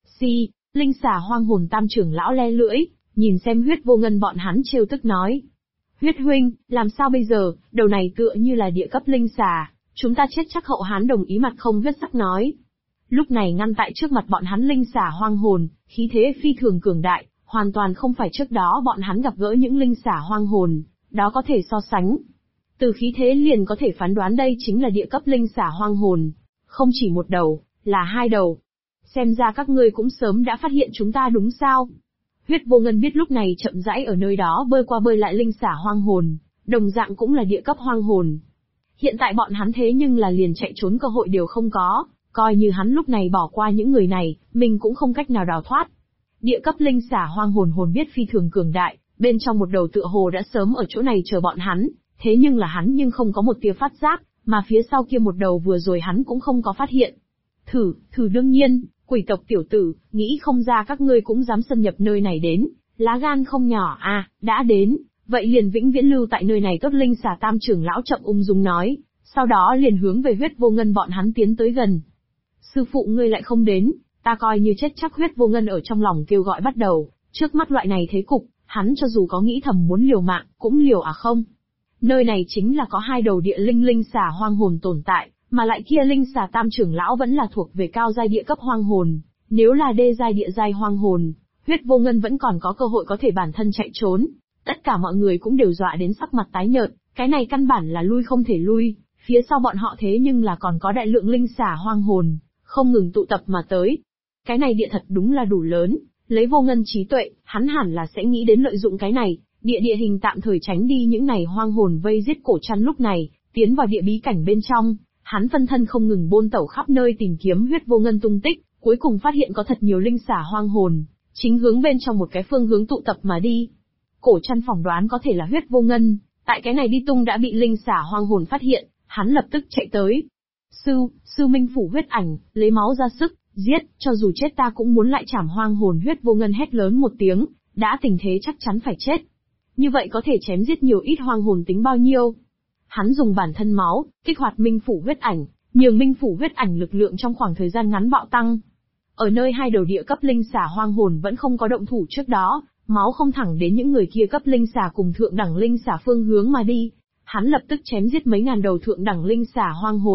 Linh xà hoang hồn tam trưởng lão le lưỡi, nhìn xem Huyết Vô Ngân bọn hắn trêu tức nói. Huyết huynh, làm sao bây giờ, đầu này tựa như là địa cấp linh xà, chúng ta chết chắc. Hậu Hán đồng ý mặt không huyết sắc nói. Lúc này ngăn tại trước mặt bọn hắn linh xà hoang hồn, khí thế phi thường cường đại, hoàn toàn không phải trước đó bọn hắn gặp gỡ những linh xà hoang hồn, đó có thể so sánh. Từ khí thế liền có thể phán đoán đây chính là địa cấp linh xà hoang hồn, không chỉ một đầu, là 2 đầu. Xem ra các ngươi cũng sớm đã phát hiện chúng ta đúng sao? Huyết Vô Ngân biết lúc này chậm rãi ở nơi đó bơi qua bơi lại linh xà hoang hồn, đồng dạng cũng là địa cấp hoang hồn. Hiện tại bọn hắn thế nhưng là liền chạy trốn cơ hội đều không có, coi như hắn lúc này bỏ qua những người này, mình cũng không cách nào đào thoát. Địa cấp linh xà hoang hồn hồn biết phi thường cường đại, bên trong một đầu tựa hồ đã sớm ở chỗ này chờ bọn hắn, thế nhưng là hắn nhưng không có một tia phát giác, mà phía sau kia một đầu vừa rồi hắn cũng không có phát hiện. Thử đương nhiên, quỷ tộc tiểu tử, nghĩ không ra các ngươi cũng dám xâm nhập nơi này đến, lá gan không nhỏ à, đã đến, vậy liền vĩnh viễn lưu tại nơi này. Tốt linh xà tam trưởng lão chậm ung dung nói, sau đó liền hướng về Huyết Vô Ngân bọn hắn tiến tới gần. Sư phụ ngươi lại không đến, ta coi như chết chắc. Huyết Vô Ngân ở trong lòng kêu gọi bắt đầu, trước mắt loại này thế cục, hắn cho dù có nghĩ thầm muốn liều mạng, cũng liều à không. Nơi này chính là có 2 đầu địa linh xà hoang hồn tồn tại, mà lại kia linh xà tam trưởng lão vẫn là thuộc về cao giai địa cấp hoang hồn, nếu là đê giai địa giai hoang hồn, Huyết Vô Ngân vẫn còn có cơ hội có thể bản thân chạy trốn. Tất cả mọi người cũng đều dọa đến sắc mặt tái nhợt, cái này căn bản là lui không thể lui, phía sau bọn họ thế nhưng là còn có đại lượng linh xà hoang hồn, không ngừng tụ tập mà tới. Cái này địa thật đúng là đủ lớn, lấy Vô Ngân trí tuệ, hắn hẳn là sẽ nghĩ đến lợi dụng cái này, địa hình tạm thời tránh đi những này hoang hồn vây giết Cổ Trăn lúc này, tiến vào địa bí cảnh bên trong, hắn phân thân không ngừng bôn tẩu khắp nơi tìm kiếm Huyết Vô Ngân tung tích, cuối cùng phát hiện có thật nhiều linh xà hoang hồn, chính hướng bên trong một cái phương hướng tụ tập mà đi. Cổ Trăn phỏng đoán có thể là Huyết Vô Ngân, tại cái này đi tung đã bị linh xà hoang hồn phát hiện, hắn lập tức chạy tới. Sư Minh phủ huyết ảnh, lấy máu ra sức, giết, cho dù chết ta cũng muốn lại chảm hoang hồn. Huyết Vô Ngân hét lớn một tiếng, đã tình thế chắc chắn phải chết. Như vậy có thể chém giết nhiều ít hoang hồn tính bao nhiêu? Hắn dùng bản thân máu, kích hoạt Minh phủ huyết ảnh, nhường Minh phủ huyết ảnh lực lượng trong khoảng thời gian ngắn bạo tăng. Ở nơi 2 đầu địa cấp linh xà hoang hồn vẫn không có động thủ trước đó, máu không thẳng đến những người kia cấp linh xà cùng thượng đẳng linh xà phương hướng mà đi. Hắn lập tức chém giết mấy ngàn đầu thượng đẳng linh xà hoang hồn,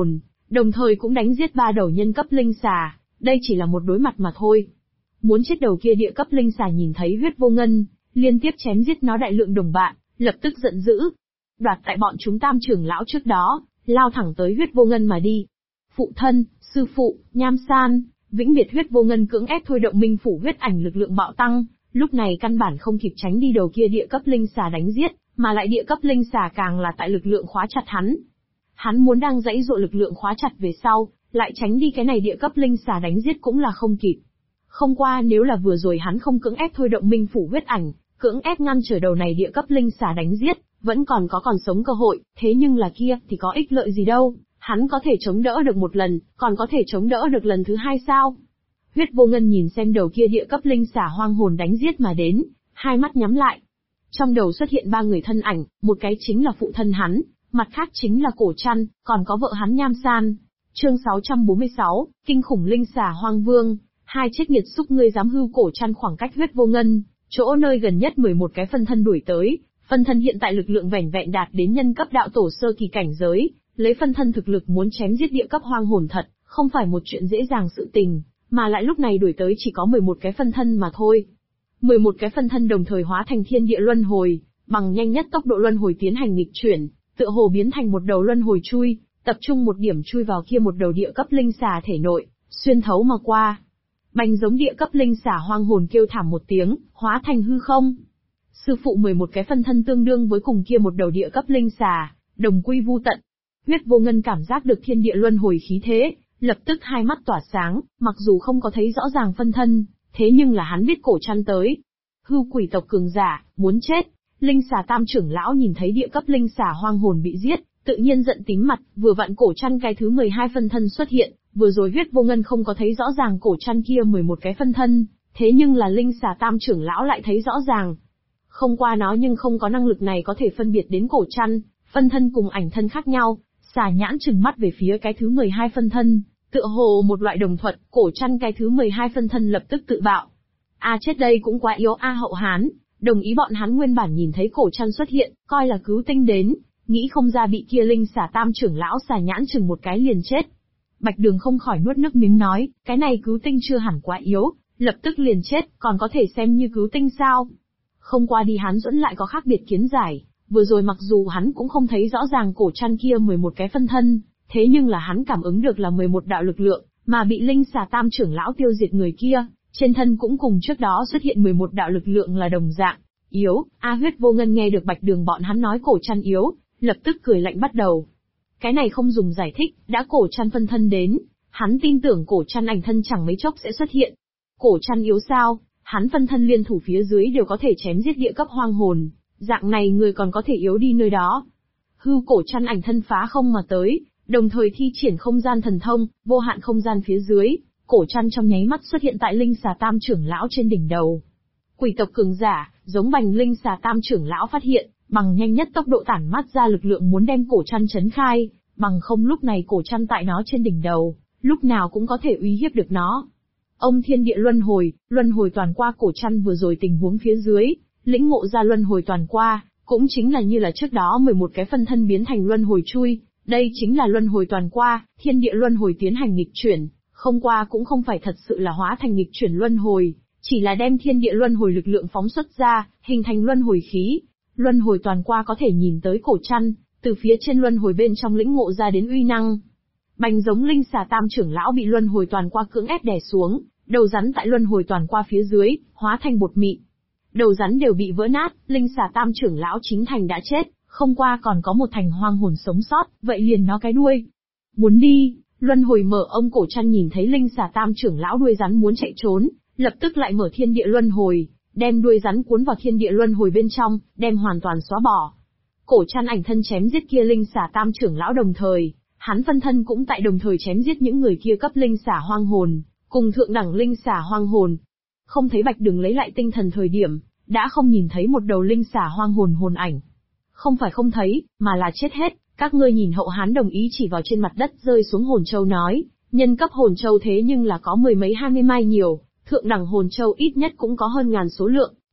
đồng thời cũng đánh giết 3 đầu nhân cấp linh xà, đây chỉ là một đối mặt mà thôi. Muốn chết đầu kia địa cấp linh xà nhìn thấy Huyết Vô Ngân, liên tiếp chém giết nó đại lượng đồng bạn, lập tức giận dữ. Đoạt tại bọn chúng Tam trưởng lão trước đó, lao thẳng tới Huyết Vô Ngân mà đi. Phụ thân, sư phụ, Nham San, vĩnh biệt. Huyết Vô Ngân cưỡng ép thôi động minh phủ huyết ảnh lực lượng bạo tăng, lúc này căn bản không kịp tránh đi đầu kia địa cấp linh xà đánh giết, mà lại địa cấp linh xà càng là tại lực lượng khóa chặt hắn. Hắn muốn đang dãy dụa lực lượng khóa chặt về sau, lại tránh đi cái này địa cấp linh xà đánh giết cũng là không kịp. Không qua nếu là vừa rồi hắn không cưỡng ép thôi động minh phủ huyết ảnh, cưỡng ép ngăn trở đầu này địa cấp linh xà đánh giết, vẫn còn sống cơ hội, thế nhưng là kia thì có ích lợi gì đâu, hắn có thể chống đỡ được một lần, còn có thể chống đỡ được lần thứ 2 sao? Huyết Vô Ngân nhìn xem đầu kia địa cấp linh xà hoang hồn đánh giết mà đến, hai mắt nhắm lại. Trong đầu xuất hiện 3 người thân ảnh, một cái chính là phụ thân hắn, mặt khác chính là Cổ Trăn, còn có vợ hắn Nham San. Chương 646, kinh khủng linh xà hoang vương, hai chết nghiệt xúc ngươi dám hưu. Cổ Trăn khoảng cách Huyết Vô Ngân, chỗ nơi gần nhất 11 cái phân thân đuổi tới, phân thân hiện tại lực lượng vẻn vẹn đạt đến nhân cấp đạo tổ sơ kỳ cảnh giới, lấy phân thân thực lực muốn chém giết địa cấp hoang hồn thật, không phải một chuyện dễ dàng sự tình, mà lại lúc này đuổi tới chỉ có 11 cái phân thân mà thôi. 11 cái phân thân đồng thời hóa thành thiên địa luân hồi, bằng nhanh nhất tốc độ luân hồi tiến hành nghịch chuyển, tựa hồ biến thành một đầu luân hồi chui, tập trung một điểm chui vào kia một đầu địa cấp linh xà thể nội, xuyên thấu mà qua. Bành giống địa cấp linh xà hoang hồn kêu thảm một tiếng, hóa thành hư không. Sư phụ 11 cái phân thân tương đương với cùng kia một đầu địa cấp linh xà, đồng quy vu tận. Huyết Vô Ngân cảm giác được thiên địa luân hồi khí thế, lập tức hai mắt tỏa sáng, mặc dù không có thấy rõ ràng phân thân, thế nhưng là hắn biết Cổ Trăn tới. Hưu quỷ tộc cường giả, muốn chết. Linh xà Tam trưởng lão nhìn thấy địa cấp linh xà hoang hồn bị giết, tự nhiên giận tím mặt, vừa vặn Cổ Trăn cái thứ 12 phân thân xuất hiện, vừa rồi Huyết Vô Ngân không có thấy rõ ràng Cổ Trăn kia 11 cái phân thân, thế nhưng là linh xà Tam trưởng lão lại thấy rõ ràng. Không qua nó nhưng không có năng lực này có thể phân biệt đến Cổ Trăn, phân thân cùng ảnh thân khác nhau, xà nhãn trừng mắt về phía cái thứ 12 phân thân, tựa hồ một loại đồng thuận. Cổ Trăn cái thứ 12 phân thân lập tức tự bạo. Chết đây cũng quá yếu Hậu Hán, đồng ý bọn hắn nguyên bản nhìn thấy Cổ Trăn xuất hiện, coi là cứu tinh đến, nghĩ không ra bị kia linh xà Tam trưởng lão xà nhãn chừng một cái liền chết. Bạch Đường không khỏi nuốt nước miếng nói, cái này cứu tinh chưa hẳn quá yếu, lập tức liền chết, còn có thể xem như cứu tinh sao? Không qua đi hắn dẫn lại có khác biệt kiến giải, vừa rồi mặc dù hắn cũng không thấy rõ ràng Cổ Trăn kia 11 cái phân thân, thế nhưng là hắn cảm ứng được là 11 đạo lực lượng, mà bị linh xà Tam trưởng lão tiêu diệt người kia, trên thân cũng cùng trước đó xuất hiện 11 đạo lực lượng là đồng dạng, yếu. Huyết Vô Ngân nghe được Bạch Đường bọn hắn nói Cổ Trăn yếu, lập tức cười lạnh bắt đầu. Cái này không dùng giải thích, đã Cổ Trăn phân thân đến, hắn tin tưởng Cổ Trăn ảnh thân chẳng mấy chốc sẽ xuất hiện. Cổ Trăn yếu sao, hắn phân thân liên thủ phía dưới đều có thể chém giết địa cấp hoang hồn, dạng này người còn có thể yếu đi nơi đó. Hưu Cổ Trăn ảnh thân phá không mà tới, đồng thời thi triển không gian thần thông, vô hạn không gian phía dưới, Cổ Trăn trong nháy mắt xuất hiện tại linh xà Tam trưởng lão trên đỉnh đầu. Quỷ tộc cường giả, giống bành linh xà Tam trưởng lão phát hiện, bằng nhanh nhất tốc độ tản mát ra lực lượng muốn đem Cổ Trăn chấn khai, bằng không lúc này Cổ Trăn tại nó trên đỉnh đầu, lúc nào cũng có thể uy hiếp được nó. Ông thiên địa luân hồi toàn qua. Cổ Trăn vừa rồi tình huống phía dưới, lĩnh ngộ ra luân hồi toàn qua, cũng chính là như là trước đó 11 cái phân thân biến thành luân hồi chui, đây chính là luân hồi toàn qua, thiên địa luân hồi tiến hành nghịch chuyển, không qua cũng không phải thật sự là hóa thành nghịch chuyển luân hồi, chỉ là đem thiên địa luân hồi lực lượng phóng xuất ra, hình thành luân hồi khí. Luân hồi toàn qua có thể nhìn tới Cổ Trăn, từ phía trên luân hồi bên trong lĩnh ngộ ra đến uy năng. Bành giống linh xà Tam trưởng lão bị luân hồi toàn qua cưỡng ép đè xuống, đầu rắn tại luân hồi toàn qua phía dưới, hóa thành bột mịn. Đầu rắn đều bị vỡ nát, linh xà Tam trưởng lão chính thành đã chết, không qua còn có một thành hoang hồn sống sót, vậy liền nó cái đuôi. Muốn đi, luân hồi mở. Ông Cổ Trăn nhìn thấy linh xà Tam trưởng lão đuôi rắn muốn chạy trốn, lập tức lại mở thiên địa luân hồi, đem đuôi rắn cuốn vào thiên địa luân hồi bên trong, đem hoàn toàn xóa bỏ. Cổ Trăn ảnh thân chém giết kia linh xà Tam trưởng lão đồng thời, hắn phân thân cũng tại đồng thời chém giết những người kia cấp linh xà hoang hồn, cùng thượng đẳng linh xà hoang hồn. Không thấy Bạch Đường lấy lại tinh thần thời điểm, đã không nhìn thấy một đầu linh xà hoang hồn hồn ảnh. Không phải không thấy, mà là chết hết. Các ngươi nhìn. Hậu Hán đồng ý chỉ vào trên mặt đất rơi xuống hồn châu nói, nhân cấp hồn châu thế nhưng là có 10 mấy 20 mai nhiều, thượng đẳng hồn châu ít nhất cũng có hơn ngàn số lượng,